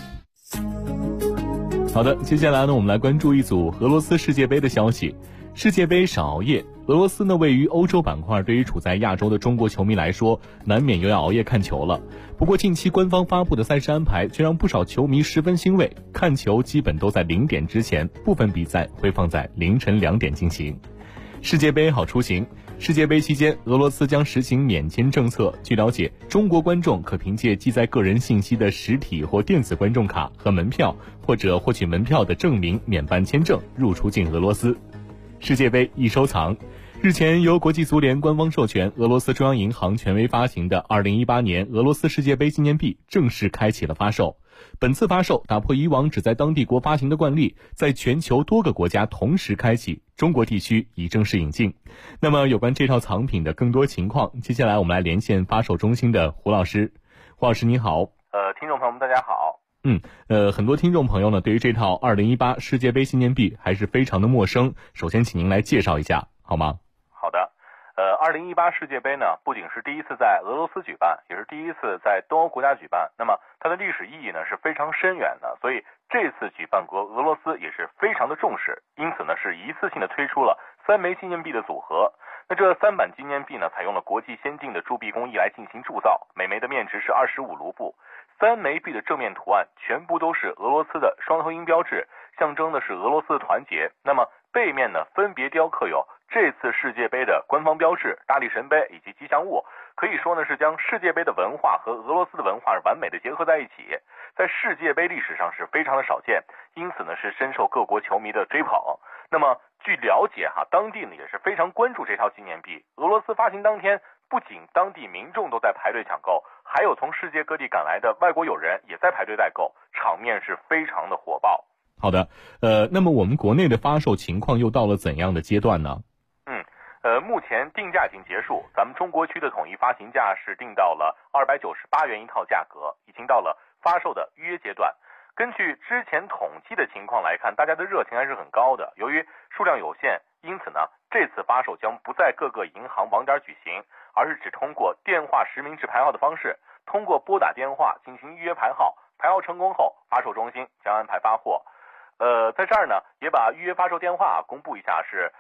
好的，接下来呢，我们来关注一组俄罗斯世界杯的消息。世界杯少熬夜，俄罗斯呢位于欧洲板块，对于处在亚洲的中国球迷来说，难免又要熬夜看球了。不过近期官方发布的赛事安排却让不少球迷十分欣慰，看球基本都在0点之前，部分比赛会放在凌晨2点进行。世界杯好出行。世界杯期间，俄罗斯将实行免签政策。据了解，中国观众可凭借记载个人信息的实体或电子观众卡和门票，或者获取门票的证明免办签证入出境俄罗斯。世界杯易收藏。日前，由国际足联官方授权，俄罗斯中央银行权威发行的2018年俄罗斯世界杯纪念币正式开启了发售。本次发售打破以往只在当地国发行的惯例，在全球多个国家同时开启，中国地区已正式引进。那么有关这套藏品的更多情况，接下来我们来连线发售中心的胡老师。胡老师您好。 听众朋友们大家好。 很多听众朋友呢对于这套2018世界杯纪念币还是非常的陌生，首先请您来介绍一下好吗？ 好的。2018世界杯呢，不仅是第一次在俄罗斯举办，也是第一次在东欧国家举办。那么它的历史意义呢是非常深远的，所以这次举办国俄罗斯也是非常的重视，因此呢是一次性的推出了3枚纪念币的组合。那这3版纪念币呢，采用了国际先进的铸币工艺来进行铸造，每枚的面值是25卢布。3枚币的正面图案全部都是俄罗斯的双头鹰标志，象征的是俄罗斯的团结。那么背面呢，分别雕刻有这次世界杯的官方标志、大力神杯以及吉祥物，可以说呢是将世界杯的文化和俄罗斯的文化完美的结合在一起，在世界杯历史上是非常的少见，因此呢是深受各国球迷的追捧。那么据了解当地呢也是非常关注这套纪念币。俄罗斯发行当天，不仅当地民众都在排队抢购，还有从世界各地赶来的外国友人也在排队代购，场面是非常的火爆。 好的，那么我们国内的发售情况又到了怎样的阶段呢？ 目前定价已经结束，咱们中国区的统一发行价是定到了298元一套价格，已经到了发售的预约阶段。根据之前统计的情况来看，大家的热情还是很高的。由于数量有限，因此呢，这次发售将不在各个银行网点举行，而是只通过电话实名制排号的方式，通过拨打电话进行预约排号，排号成功后，发售中心将安排发货。在这儿呢，也把预约发售电话公布一下，是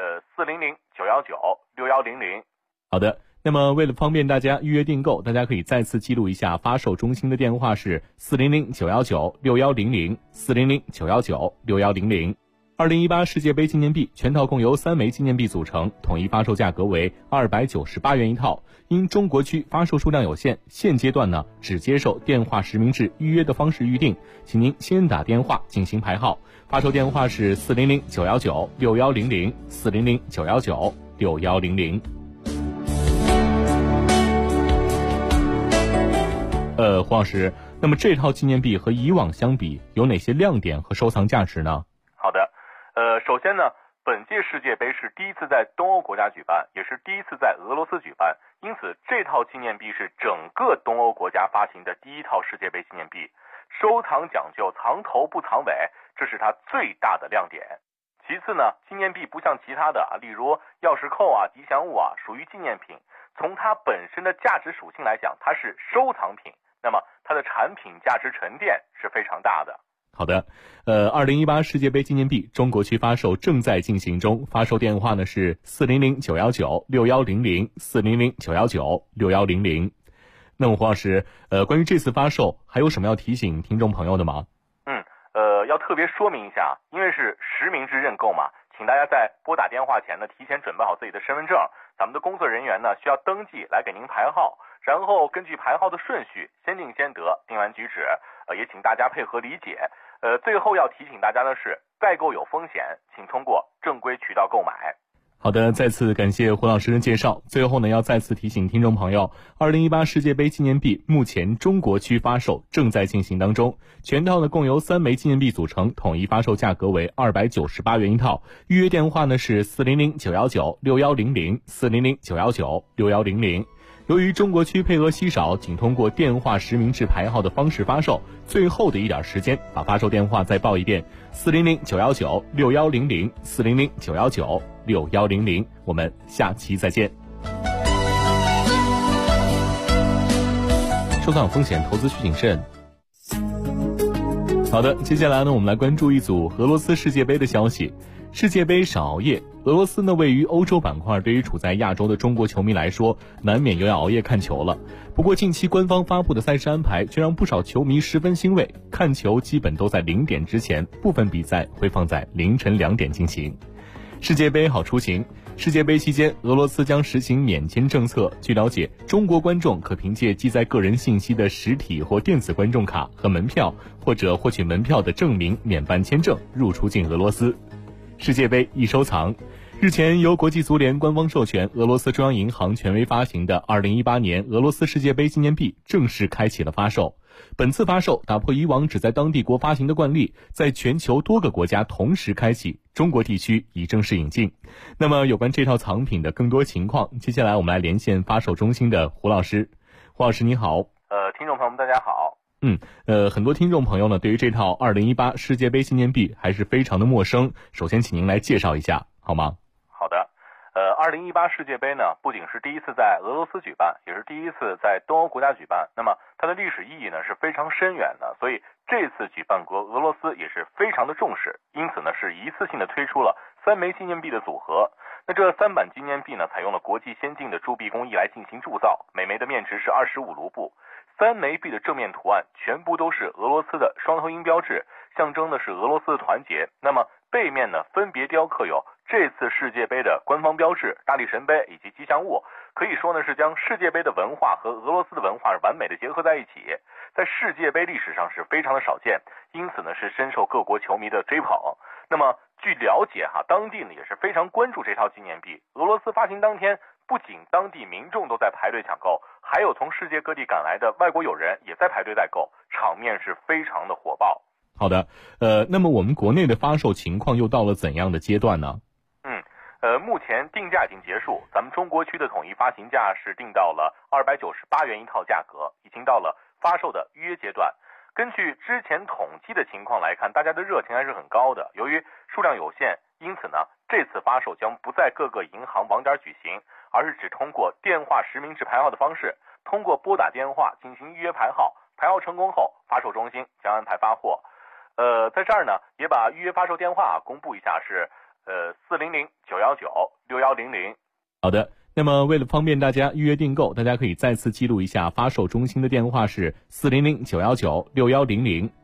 400-919-6100。 好的，那么为了方便大家预约订购，大家可以再次记录一下发售中心的电话是400-919-6100， 400-919-6100。2018世界杯纪念币全套共由3枚纪念币组成，统一发售价格为298元一套。因中国区发售数量有限，现阶段呢只接受电话实名制预约的方式预定，请您先打电话进行排号。发售电话是400-919-6100， 400-919-6100。黄老师，那么这套纪念币和以往相比有哪些亮点和收藏价值呢？ 好的，首先呢，本届世界杯是第一次在东欧国家举办，也是第一次在俄罗斯举办，因此这套纪念币是整个东欧国家发行的第一套世界杯纪念币。收藏讲究藏头不藏尾，这是它最大的亮点。其次呢，纪念币不像其他的例如钥匙扣吉祥物属于纪念品， 从它本身的价值属性来讲，它是收藏品，那么它的产品价值沉淀是非常大的。 好的，2018世界杯纪念币中国区发售正在进行中，发售电话呢是400-919-6100，400-919-6100。那么胡老师，关于这次发售还有什么要提醒听众朋友的吗？ 要特别说明一下，因为是实名制认购嘛，请大家在拨打电话前呢，提前准备好自己的身份证，咱们的工作人员呢需要登记来给您排号，然后根据排号的顺序先定先得，定完举止，也请大家配合理解。最后要提醒大家的是，代购有风险，请通过正规渠道购买。 好的，再次感谢胡老师的介绍。最后呢，要再次提醒听众朋友，2018世界杯纪念币目前中国区发售正在进行当中，全套呢共由3枚纪念币组成，统一发售价格为298元一套。预约电话呢是400-919-6100，400-919-6100。由于中国区配额稀少，仅通过电话实名制排号的方式发售，最后的一点时间，把发售电话再报一遍：400-919-6100，400-919-6100。我们下期再见。收藏风险，投资需谨慎。好的，接下来呢，我们来关注一组俄罗斯世界杯的消息。世界杯少熬夜，俄罗斯呢位于欧洲板块，对于处在亚洲的中国球迷来说，难免又要熬夜看球了。不过近期官方发布的赛事安排却让不少球迷十分欣慰，看球基本都在0点之前，部分比赛会放在凌晨2点进行。世界杯好出行，世界杯期间，俄罗斯将实行免签政策。据了解，中国观众可凭借记载个人信息的实体或电子观众卡和门票，或者获取门票的证明免办签证入出境俄罗斯。世界杯易收藏，日前由国际足联官方授权，俄罗斯中央银行权威发行的2018年俄罗斯世界杯纪念币正式开启了发售。本次发售打破以往只在当地国发行的惯例，在全球多个国家同时开启，中国地区已正式引进。那么有关这套藏品的更多情况，接下来我们来连线发售中心的胡老师。胡老师你好。 听众朋友们大家好。 很多听众朋友呢，对于这套2018世界杯纪念币还是非常的陌生。首先，请您来介绍一下，好吗？ 好的。2018世界杯呢，不仅是第一次在俄罗斯举办，也是第一次在东欧国家举办。那么它的历史意义呢是非常深远的，所以这次举办国俄罗斯也是非常的重视，因此呢是一次性的推出了3枚纪念币的组合。那这3版纪念币呢，采用了国际先进的铸币工艺来进行铸造，每枚的面值是25卢布。3枚币的正面图案全部都是俄罗斯的双头鹰标志，象征的是俄罗斯的团结。那么背面呢，分别雕刻有这次世界杯的官方标志、大力神杯以及吉祥物，可以说呢是将世界杯的文化和俄罗斯的文化完美的结合在一起，在世界杯历史上是非常的少见，因此呢是深受各国球迷的追捧。那么据了解当地呢也是非常关注这套纪念币。俄罗斯发行当天，不仅当地民众都在排队抢购，还有从世界各地赶来的外国友人也在排队代购，场面是非常的火爆。 好的，那么我们国内的发售情况又到了怎样的阶段呢？ 目前定价已经结束，咱们中国区的统一发行价是定到了298元一套价格，已经到了发售的预约阶段。根据之前统计的情况来看，大家的热情还是很高的。由于数量有限，因此呢，这次发售将不在各个银行网点举行，而是只通过电话实名制排号的方式，通过拨打电话进行预约排号，排号成功后，发售中心将安排发货。在这儿呢，也把预约发售电话公布一下，是400-919-6100。 好的，那么为了方便大家预约订购，大家可以再次记录一下发售中心的电话是400-919-6100，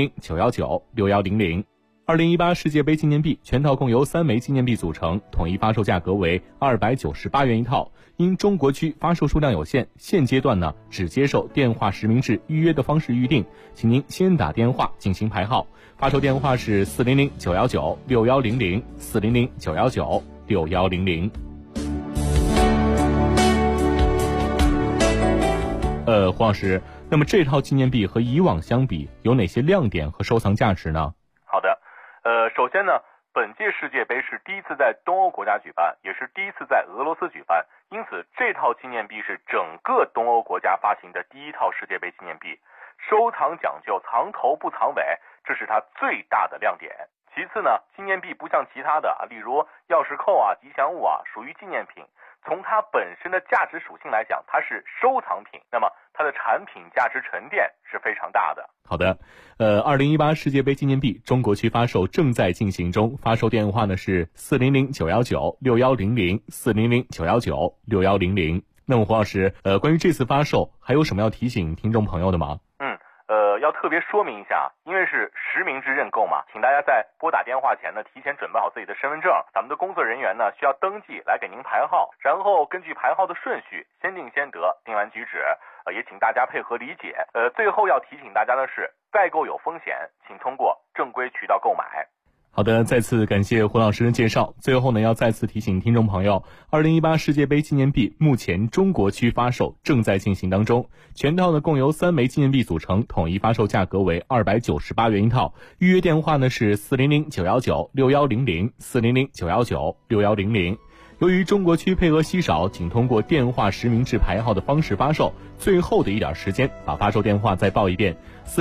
400-919-6100。2018世界杯纪念币全套共由3枚纪念币组成，统一发售价格为298元一套。因中国区发售数量有限，现阶段呢只接受电话实名制预约的方式预定，请您先打电话进行排号。发售电话是400-919-6100， 400-919-6100。黄老师，那么这套纪念币和以往相比，有哪些亮点和收藏价值呢？ 好的，首先呢，本届世界杯是第一次在东欧国家举办，也是第一次在俄罗斯举办，因此这套纪念币是整个东欧国家发行的第一套世界杯纪念币。收藏讲究藏头不藏尾，这是它最大的亮点。其次呢，纪念币不像其他的例如钥匙扣吉祥物属于纪念品， 从它本身的价值属性来讲，它是收藏品，那么它的产品价值沉淀是非常大的。 好的，2018世界杯纪念币中国区发售正在进行中，发售电话呢是400-919-6100，400-919-6100。那么胡老师，关于这次发售还有什么要提醒听众朋友的吗？ 要特别说明一下，因为是实名制认购嘛，请大家在拨打电话前呢，提前准备好自己的身份证，咱们的工作人员呢需要登记来给您排号，然后根据排号的顺序，先定先得，定完举止。也请大家配合理解。最后要提醒大家的是，代购有风险，请通过正规渠道购买。 好的，再次感谢胡老师的介绍。最后呢，要再次提醒听众朋友，2018世界杯纪念币目前中国区发售正在进行当中，全套呢共由3枚纪念币组成，统一发售价格为298元一套。预约电话呢是400-919-6100，400-919-6100。由于中国区配额稀少，仅通过电话实名制排号的方式发售，最后的一点时间，把发售电话再报一遍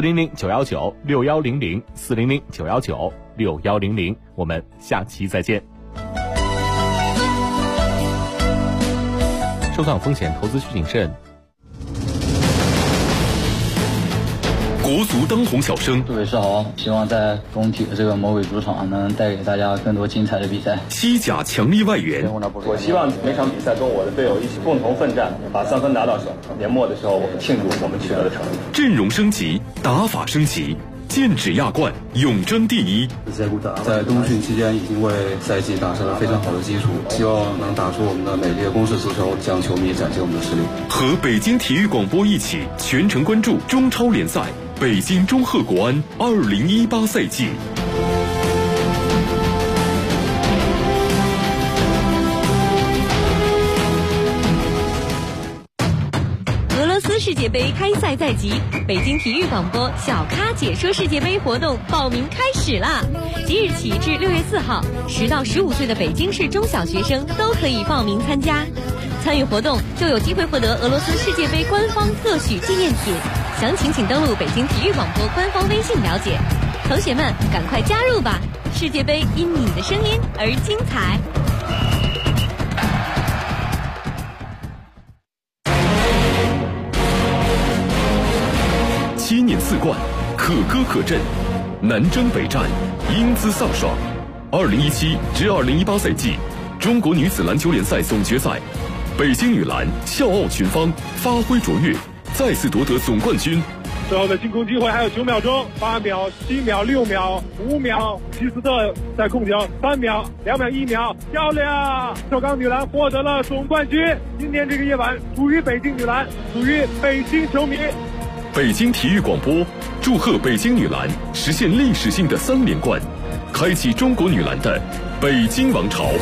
：400-919-6100，400-919-6100。我们下期再见。收藏风险，投资需谨慎。 国足当红小生， 杜伟是好，希望在工体的这个魔鬼主场能带给大家更多精彩的比赛。 西甲强力外援， 我希望每场比赛跟我的队友一起共同奋战，把3分拿到手。年末的时候，我们庆祝我们取得的成绩。 阵容升级，打法升级，剑指亚冠，永争第一。 在冬训期间已经为赛季打下了非常好的基础，希望能打出我们的美丽的攻势足球，向球迷展现我们的实力。 和北京体育广播一起全程关注中超联赛。北京中赫国安2018赛季。 俄罗斯世界杯开赛在即，北京体育广播小咖解说世界杯活动报名开始啦！即日起至6月4号，10到15岁的北京市中小学生都可以报名参加。参与活动就有机会获得俄罗斯世界杯官方特许纪念品，详情请登录北京体育广播官方微信了解。同学们，赶快加入吧！世界杯因你的声音而精彩。 7年4冠，可歌可阵，南征北战，英姿飒爽。2017至2018赛季中国女子篮球联赛总决赛，北京女篮笑傲群芳，发挥卓越，再次夺得总冠军。 最后的进攻机会还有9秒钟，8秒、7秒、6秒、5秒，齐斯特在控球，3秒、2秒、1秒，漂亮！首钢女篮获得了总冠军。今天这个夜晚属于北京女篮，属于北京球迷。 北京体育广播祝贺北京女篮实现历史性的3连冠，开启中国女篮的北京王朝。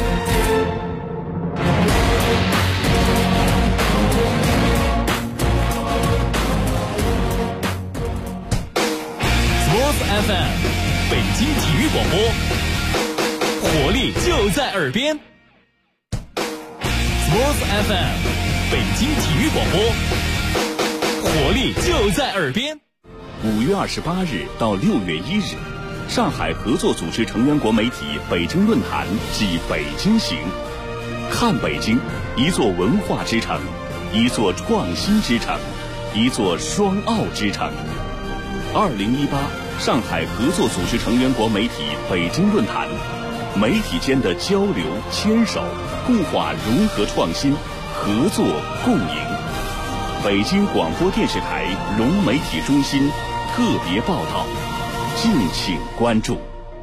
FM 北京体育广播，活力就在耳边。Sports FM 北京体育广播，活力就在耳边。 5月28日到6月1日，上海合作组织成员国媒体北京论坛暨北京行，看北京，一座文化之城，一座创新之城，一座双奥之城。2018上海合作组织成员国媒体北京论坛，媒体间的交流、牵手、固化、融合、创新、合作、共赢。北京广播电视台融媒体中心特别报道，敬请关注。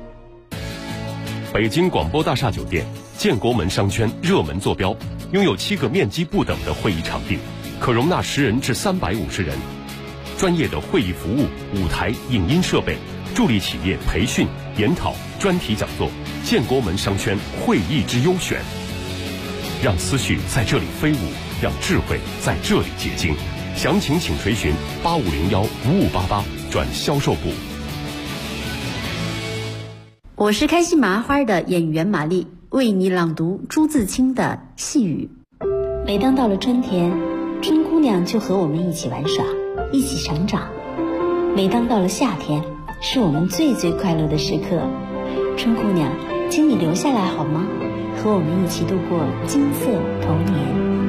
北京广播大厦酒店建国门商圈热门坐标，拥有7个面积不等的会议场地，可容纳10人至350人。专业的会议服务、舞台、影音设备，助力企业培训、研讨、专题讲座。建国门商圈会议之优选，让思绪在这里飞舞，让智慧在这里结晶。详情请垂询8501-5588转销售部。 我是开心麻花的演员玛丽，为你朗读朱自清的细雨。 每当到了春天，春姑娘就和我们一起玩耍，一起成长。每当到了夏天，是我们最快乐的时刻。春姑娘，请你留下来好吗？和和我们一起度过金色童年。